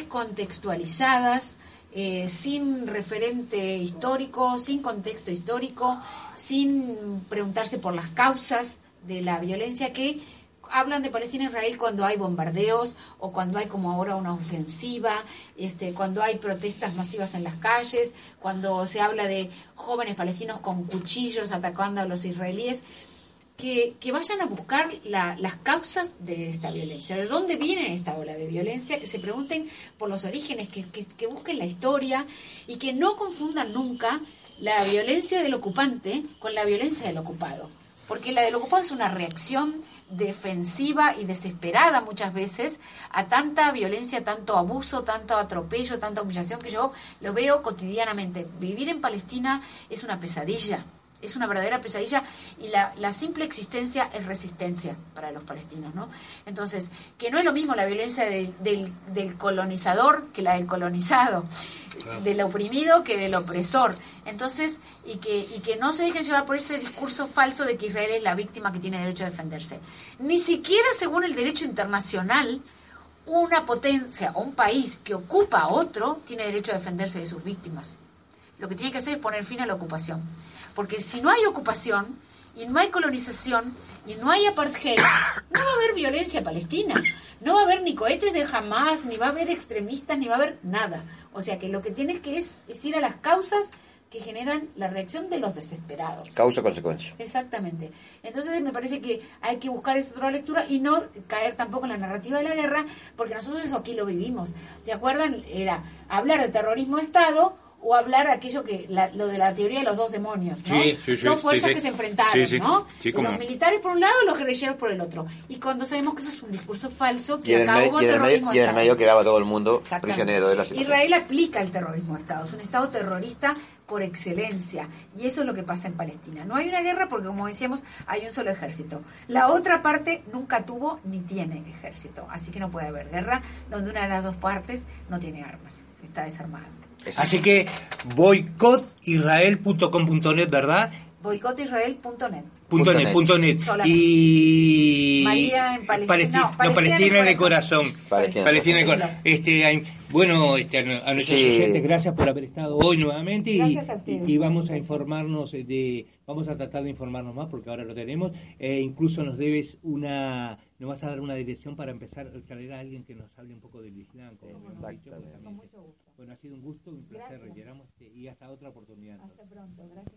descontextualizadas, eh, sin referente histórico, sin contexto histórico, sin preguntarse por las causas de la violencia, que hablan de Palestina e Israel cuando hay bombardeos o cuando hay como ahora una ofensiva, este, cuando hay protestas masivas en las calles, cuando se habla de jóvenes palestinos con cuchillos atacando a los israelíes, que, que vayan a buscar la, las causas de esta violencia, de dónde viene esta ola de violencia, que se pregunten por los orígenes, que, que, que busquen la historia y que no confundan nunca la violencia del ocupante con la violencia del ocupado, porque la del ocupado es una reacción defensiva y desesperada muchas veces a tanta violencia, tanto abuso, tanto atropello, tanta humillación que yo lo veo cotidianamente. Vivir en Palestina es una pesadilla, es una verdadera pesadilla, y la, la simple existencia es resistencia para los palestinos, ¿no? Entonces, que no es lo mismo la violencia del, del, del colonizador que la del colonizado, claro, del oprimido que del opresor. Entonces, y que, y que no se dejen llevar por ese discurso falso de que Israel es la víctima que tiene derecho a defenderse. Ni siquiera según el derecho internacional, una potencia o un país que ocupa a otro tiene derecho a defenderse de sus víctimas. Lo que tiene que hacer es poner fin a la ocupación. Porque si no hay ocupación, y no hay colonización, y no hay apartheid, no va a haber violencia palestina. No va a haber ni cohetes de Hamas, ni va a haber extremistas, ni va a haber nada. O sea que lo que tiene que es, es ir a las causas que generan la reacción de los desesperados. Causa-consecuencia. Exactamente. Entonces me parece que hay que buscar esa otra lectura y no caer tampoco en la narrativa de la guerra, porque nosotros eso aquí lo vivimos. ¿Se acuerdan? Era hablar de terrorismo de Estado o hablar de aquello que, la, lo de la teoría de los dos demonios, ¿no? Sí, sí, sí, dos fuerzas sí, sí. que se enfrentaron, Sí, sí. ¿no? Sí, cómo los no. militares por un lado, los guerrilleros por el otro. Y cuando sabemos que eso es un discurso falso, que Y en, el acá medio, hubo y, en el medio, terrorismo y en el de medio Estado. quedaba todo el mundo Exactamente. prisionero de la situación. Israel aplica el terrorismo de Estado, es un Estado terrorista por excelencia, y eso es lo que pasa en Palestina. No hay una guerra porque, como decíamos, hay un solo ejército. La otra parte nunca tuvo ni tiene ejército, así que no puede haber guerra donde una de las dos partes no tiene armas, está desarmada. Así que boicot israel punto com punto net, ¿verdad? boicot israel punto net. Punto net, punto net. Y María en Palestina. Palesti- No, no, Palestina, Palestina en el corazón. Palestina, Palestina en el corazón. Este, hay- bueno, este, a nuestros Sí. oyentes, gracias por haber estado hoy nuevamente y, Gracias a ustedes. y vamos a informarnos de, vamos a tratar de informarnos más porque ahora lo tenemos. Eh, incluso nos debes una, nos vas a dar una dirección para empezar a traer a alguien que nos hable un poco del Islam. Como hemos dicho, justamente. Bueno, ha sido un gusto, un placer, reiteramos y hasta otra oportunidad. Hasta pronto, gracias.